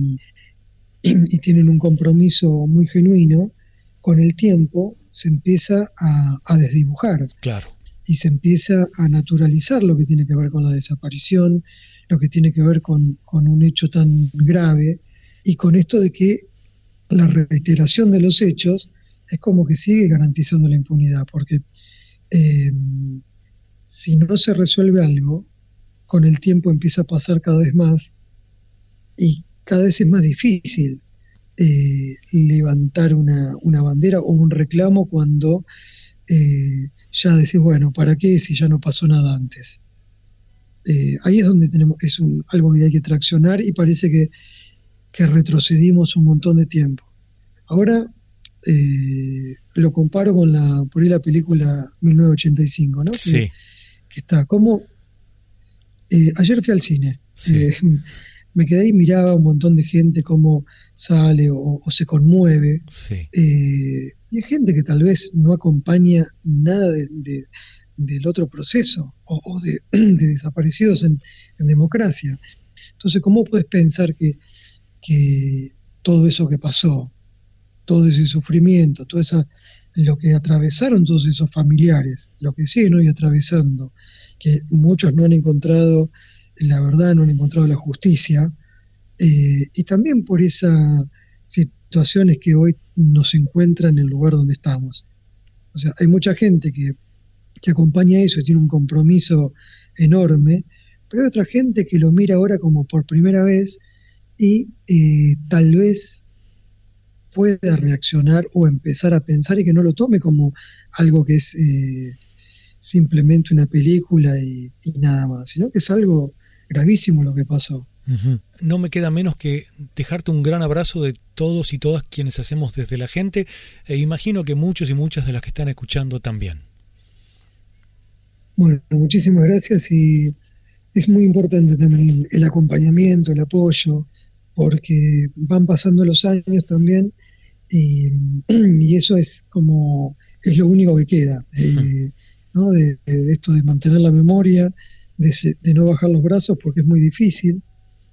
y tienen un compromiso muy genuino, con el tiempo se empieza a desdibujar. Claro. Y se empieza a naturalizar lo que tiene que ver con la desaparición, lo que tiene que ver con un hecho tan grave, y con esto de que la reiteración de los hechos es como que sigue garantizando la impunidad, porque si no se resuelve algo, con el tiempo empieza a pasar cada vez más y cada vez es más difícil levantar una bandera o un reclamo cuando ya decís, bueno, ¿para qué si ya no pasó nada antes? Ahí es donde algo que hay que traccionar y parece que retrocedimos un montón de tiempo. Ahora lo comparo con por ahí la película 1985, ¿no? Sí. Que está como... ayer fui al cine, sí. Me quedé y miraba un montón de gente cómo sale o se conmueve. Sí. Y hay gente que tal vez no acompaña nada del otro proceso o de desaparecidos en democracia. Entonces, ¿cómo puedes pensar que todo eso que pasó, todo ese sufrimiento, lo que atravesaron todos esos familiares, lo que siguen hoy atravesando, que muchos no han encontrado la verdad, no han encontrado la justicia, y también por esas situaciones que hoy nos encuentran en el lugar donde estamos? O sea, hay mucha gente que acompaña eso y tiene un compromiso enorme, pero hay otra gente que lo mira ahora como por primera vez y tal vez pueda reaccionar o empezar a pensar y que no lo tome como algo que es simplemente una película y nada más, sino que es algo gravísimo lo que pasó. Uh-huh. No me queda menos que dejarte un gran abrazo de todos y todas quienes hacemos Desde la Gente, e imagino que muchos y muchas de las que están escuchando también. Bueno, muchísimas gracias, y es muy importante también el acompañamiento, el apoyo. porque van pasando los años también y eso es como, es lo único que queda, ¿no? De esto de mantener la memoria, de no bajar los brazos porque es muy difícil,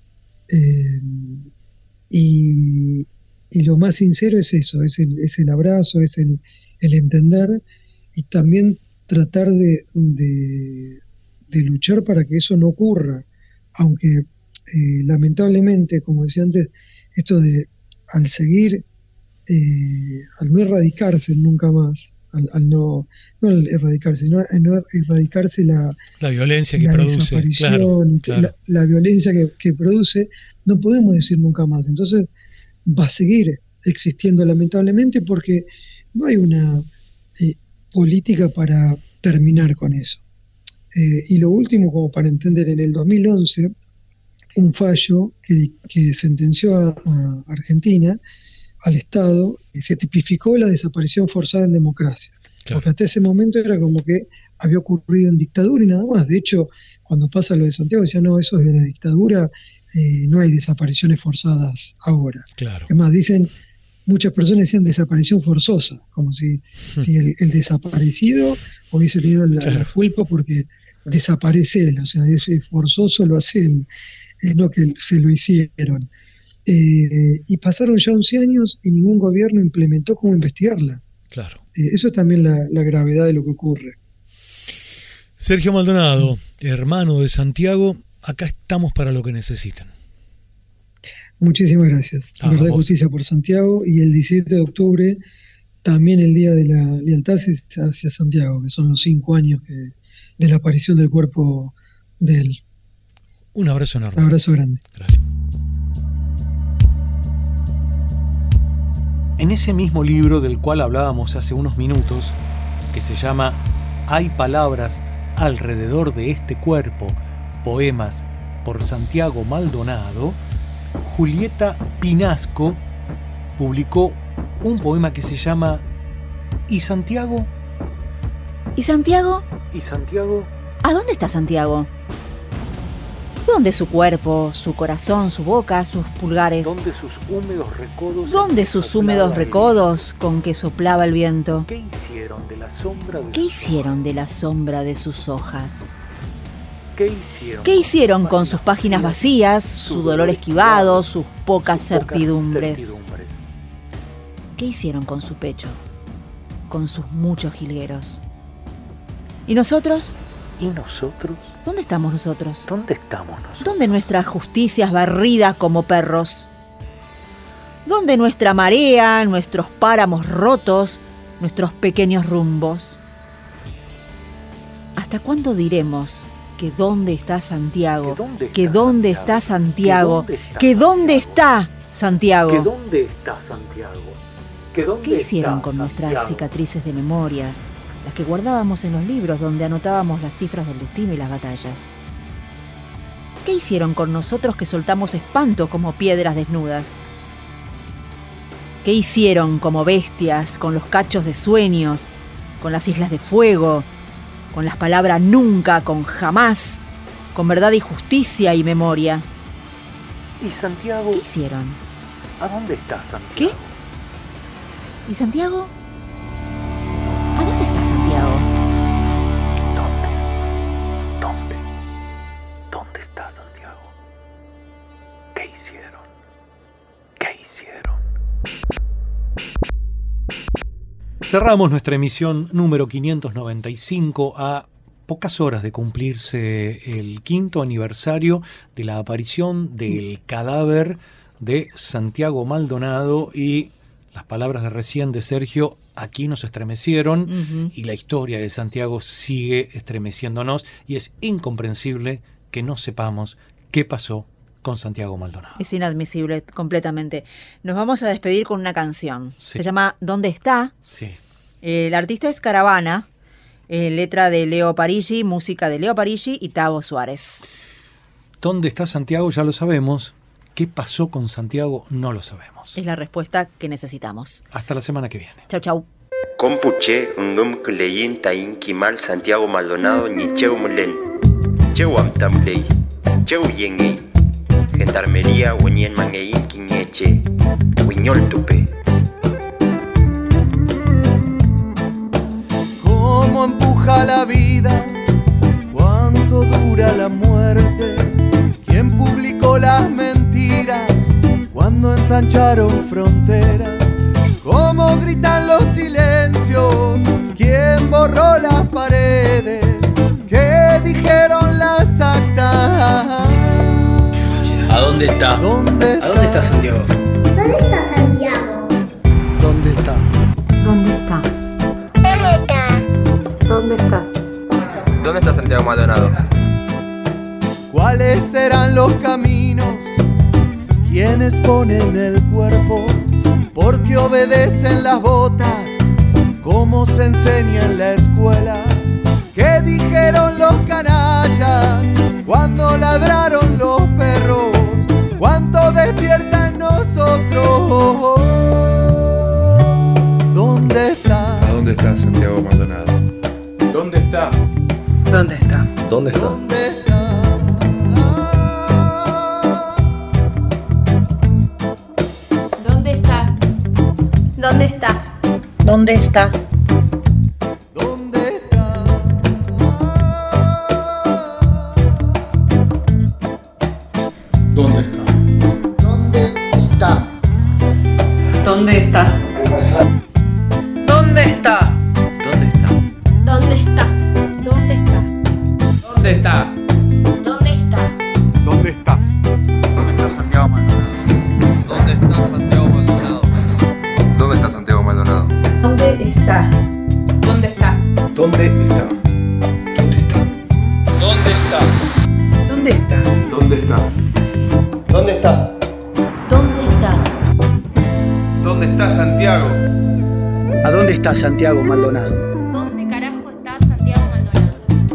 y lo más sincero es eso, es el abrazo, es el entender, y también tratar de luchar para que eso no ocurra, aunque lamentablemente, como decía antes, esto de al seguir, al no erradicarse nunca más, no erradicarse, sino no erradicarse la violencia que la produce, desaparición, claro. La violencia que produce, no podemos decir nunca más. Entonces va a seguir existiendo lamentablemente porque no hay una política para terminar con eso. Y lo último, como para entender, en el 2011, un fallo que sentenció a Argentina, al Estado, se tipificó la desaparición forzada en democracia. Claro. Porque hasta ese momento era como que había ocurrido en dictadura y nada más. De hecho, cuando pasa lo de Santiago, decían, no, eso es de la dictadura, no hay desapariciones forzadas ahora. Claro. Es más, muchas personas decían desaparición forzosa, como si el desaparecido hubiese tenido la culpa porque desaparece él, o sea, es forzoso, lo hace él, no que se lo hicieron. Y pasaron ya 11 años y ningún gobierno implementó cómo investigarla. Claro. Eso es también la gravedad de lo que ocurre. Sergio Maldonado, hermano de Santiago, acá estamos para lo que necesiten. Muchísimas gracias. Verdad, justicia por Santiago, y el 17 de octubre también el Día de la Lealtad hacia Santiago, que son los 5 años de la aparición del cuerpo de él. Un abrazo enorme. Un abrazo grande. Gracias. En ese mismo libro del cual hablábamos hace unos minutos, que se llama Hay palabras alrededor de este cuerpo, poemas por Santiago Maldonado, Julieta Pinasco publicó un poema que se llama ¿Y Santiago? ¿Y Santiago? ¿Y Santiago? ¿A dónde está Santiago? ¿Dónde su cuerpo, su corazón, su boca, sus pulgares? ¿Dónde sus húmedos recodos? ¿Dónde sus húmedos recodos con que soplaba el viento? ¿Qué hicieron de la sombra de ¿Qué hicieron de la sombra de sus hojas? ¿Qué hicieron con sus páginas vacías, su dolor esquivado, sus pocas certidumbres? ¿Qué hicieron con su pecho, con sus muchos jilgueros? ¿Y nosotros? ¿Y nosotros? ¿Dónde estamos nosotros? ¿Dónde estamos nosotros? ¿Dónde nuestra justicia es barrida como perros? ¿Dónde nuestra marea, nuestros páramos rotos, nuestros pequeños rumbos? ¿Hasta cuándo diremos que dónde está Santiago? ¿Que dónde está Santiago? ¿Que dónde está Santiago? ¿Que dónde está Santiago? ¿Qué hicieron con nuestras cicatrices de memorias, las que guardábamos en los libros donde anotábamos las cifras del destino y las batallas? ¿Qué hicieron con nosotros que soltamos espanto como piedras desnudas? ¿Qué hicieron como bestias con los cachos de sueños, con las islas de fuego, con las palabras nunca, con jamás, con verdad y justicia y memoria? ¿Y Santiago? ¿Qué hicieron? ¿A dónde está Santiago? ¿Qué? ¿Y Santiago? ¿A dónde está Santiago? ¿Dónde está Santiago? ¿Qué hicieron? ¿Qué hicieron? Cerramos nuestra emisión número 595 a pocas horas de cumplirse el 5º aniversario de la aparición del cadáver de Santiago Maldonado, y las palabras de recién de Sergio aquí nos estremecieron, y la historia de Santiago sigue estremeciéndonos, y es incomprensible que no sepamos qué pasó con Santiago Maldonado. Es inadmisible completamente. Nos vamos a despedir con una canción. Sí. Se llama ¿Dónde está? Sí. El artista es Caravana, letra de Leo Parigi, música de Leo Parigi y Tavo Suárez. ¿Dónde está Santiago? Ya lo sabemos. ¿Qué pasó con Santiago? No lo sabemos. Es la respuesta que necesitamos. Hasta la semana que viene. Chau, chau. Compuche un nom que leyin tayin kimal Santiago Maldonado ni cheu mulen. Cheu am tam ley. Cheu yengei. Gendarmería Wenien Mangein Quiñeche, Huiñol Tupe. ¿Cómo empuja la vida? ¿Cuánto dura la muerte? ¿Quién publicó las mentiras cuando ensancharon fronteras? ¿Cómo gritan los silencios? ¿Quién borró las paredes? ¿Qué dijeron las actas? ¿A dónde está? ¿A dónde está Santiago? ¿Dónde está Santiago? ¿Dónde está? ¿Dónde está? ¿Dónde está? ¿Dónde está Santiago Maldonado? ¿Cuáles serán los caminos? ¿Quiénes ponen el cuerpo? ¿Por qué obedecen las botas? ¿Cómo se enseña en la escuela? ¿Qué dijeron los canallas cuando ladraron los perros? ¿Cuánto despierta en nosotros? ¿Dónde está? ¿A dónde está Santiago Maldonado? ¿Dónde está? ¿Dónde está? ¿Dónde está? ¿Dónde está? ¿Dónde está? ¿Dónde está? ¿Dónde está? ¿Dónde está? ¿Dónde está? ¿Dónde está? ¿Dónde está? ¿Dónde está? ¿Dónde está? ¿Dónde está? ¿Dónde está? ¿Dónde está? ¿Dónde está Santiago Maldonado? ¿Dónde está Santiago Maldonado? ¿Dónde está Santiago Maldonado? ¿Dónde está? ¿Dónde está? ¿Dónde está? ¿Dónde está? ¿Dónde está? ¿Dónde está? ¿Dónde está? ¿Dónde está? ¿Dónde está Santiago? ¿A dónde está Santiago Maldonado? ¿Dónde carajo está Santiago Maldonado?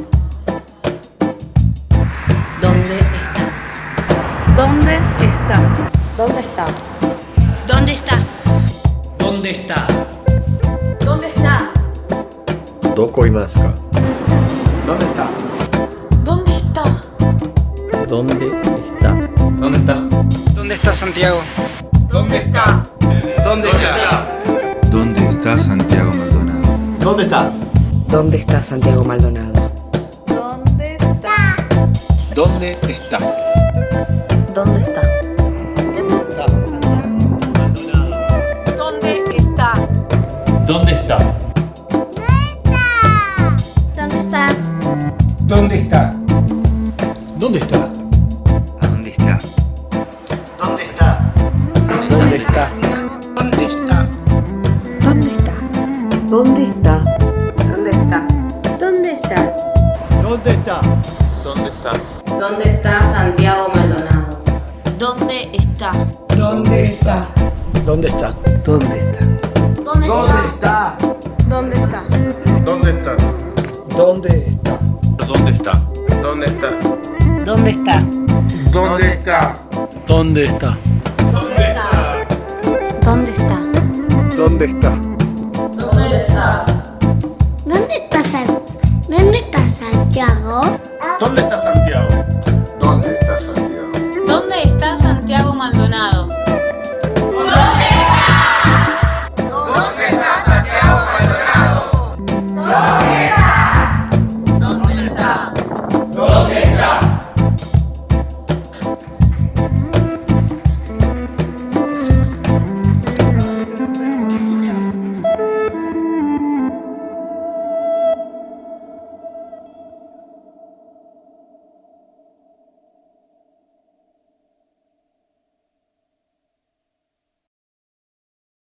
¿Dónde está? ¿Dónde está? ¿Dónde está? ¿Dónde está? ¿Dónde está? ¿Dónde está? Doko imaska. ¿Dónde está? ¿Dónde está? ¿Dónde está? ¿Dónde está? ¿Dónde está Santiago? ¿Dónde está? ¿Dónde está? ¿Dónde está Santiago Maldonado? ¿Dónde está? ¿Dónde está Santiago Maldonado? ¿Dónde está? ¿Dónde está? ¿Dónde está? ¿Dónde está? ¿Dónde está? ¿Dónde está? ¿Dónde está? ¿Dónde está? ¿A dónde está? ¿Dónde está? ¿Dónde está? ¿Dónde está? ¿Dónde está? ¿Dónde está? ¿Dónde está? ¿Dónde está? ¿Dónde está? ¿Dónde está? ¿Dónde está Santiago Maldonado? ¿Dónde está? ¿Dónde está? ¿Dónde está? ¿Dónde está? ¿Dónde está? ¿Dónde está? ¿Dónde está? ¿Dónde está? ¿Dónde está? ¿Dónde está? ¿Dónde está? ¿Dónde está? ¿Dónde está? ¿Dónde está? ¿Dónde está? ¿Dónde está? ¿Dónde está Santiago? ¿Dónde está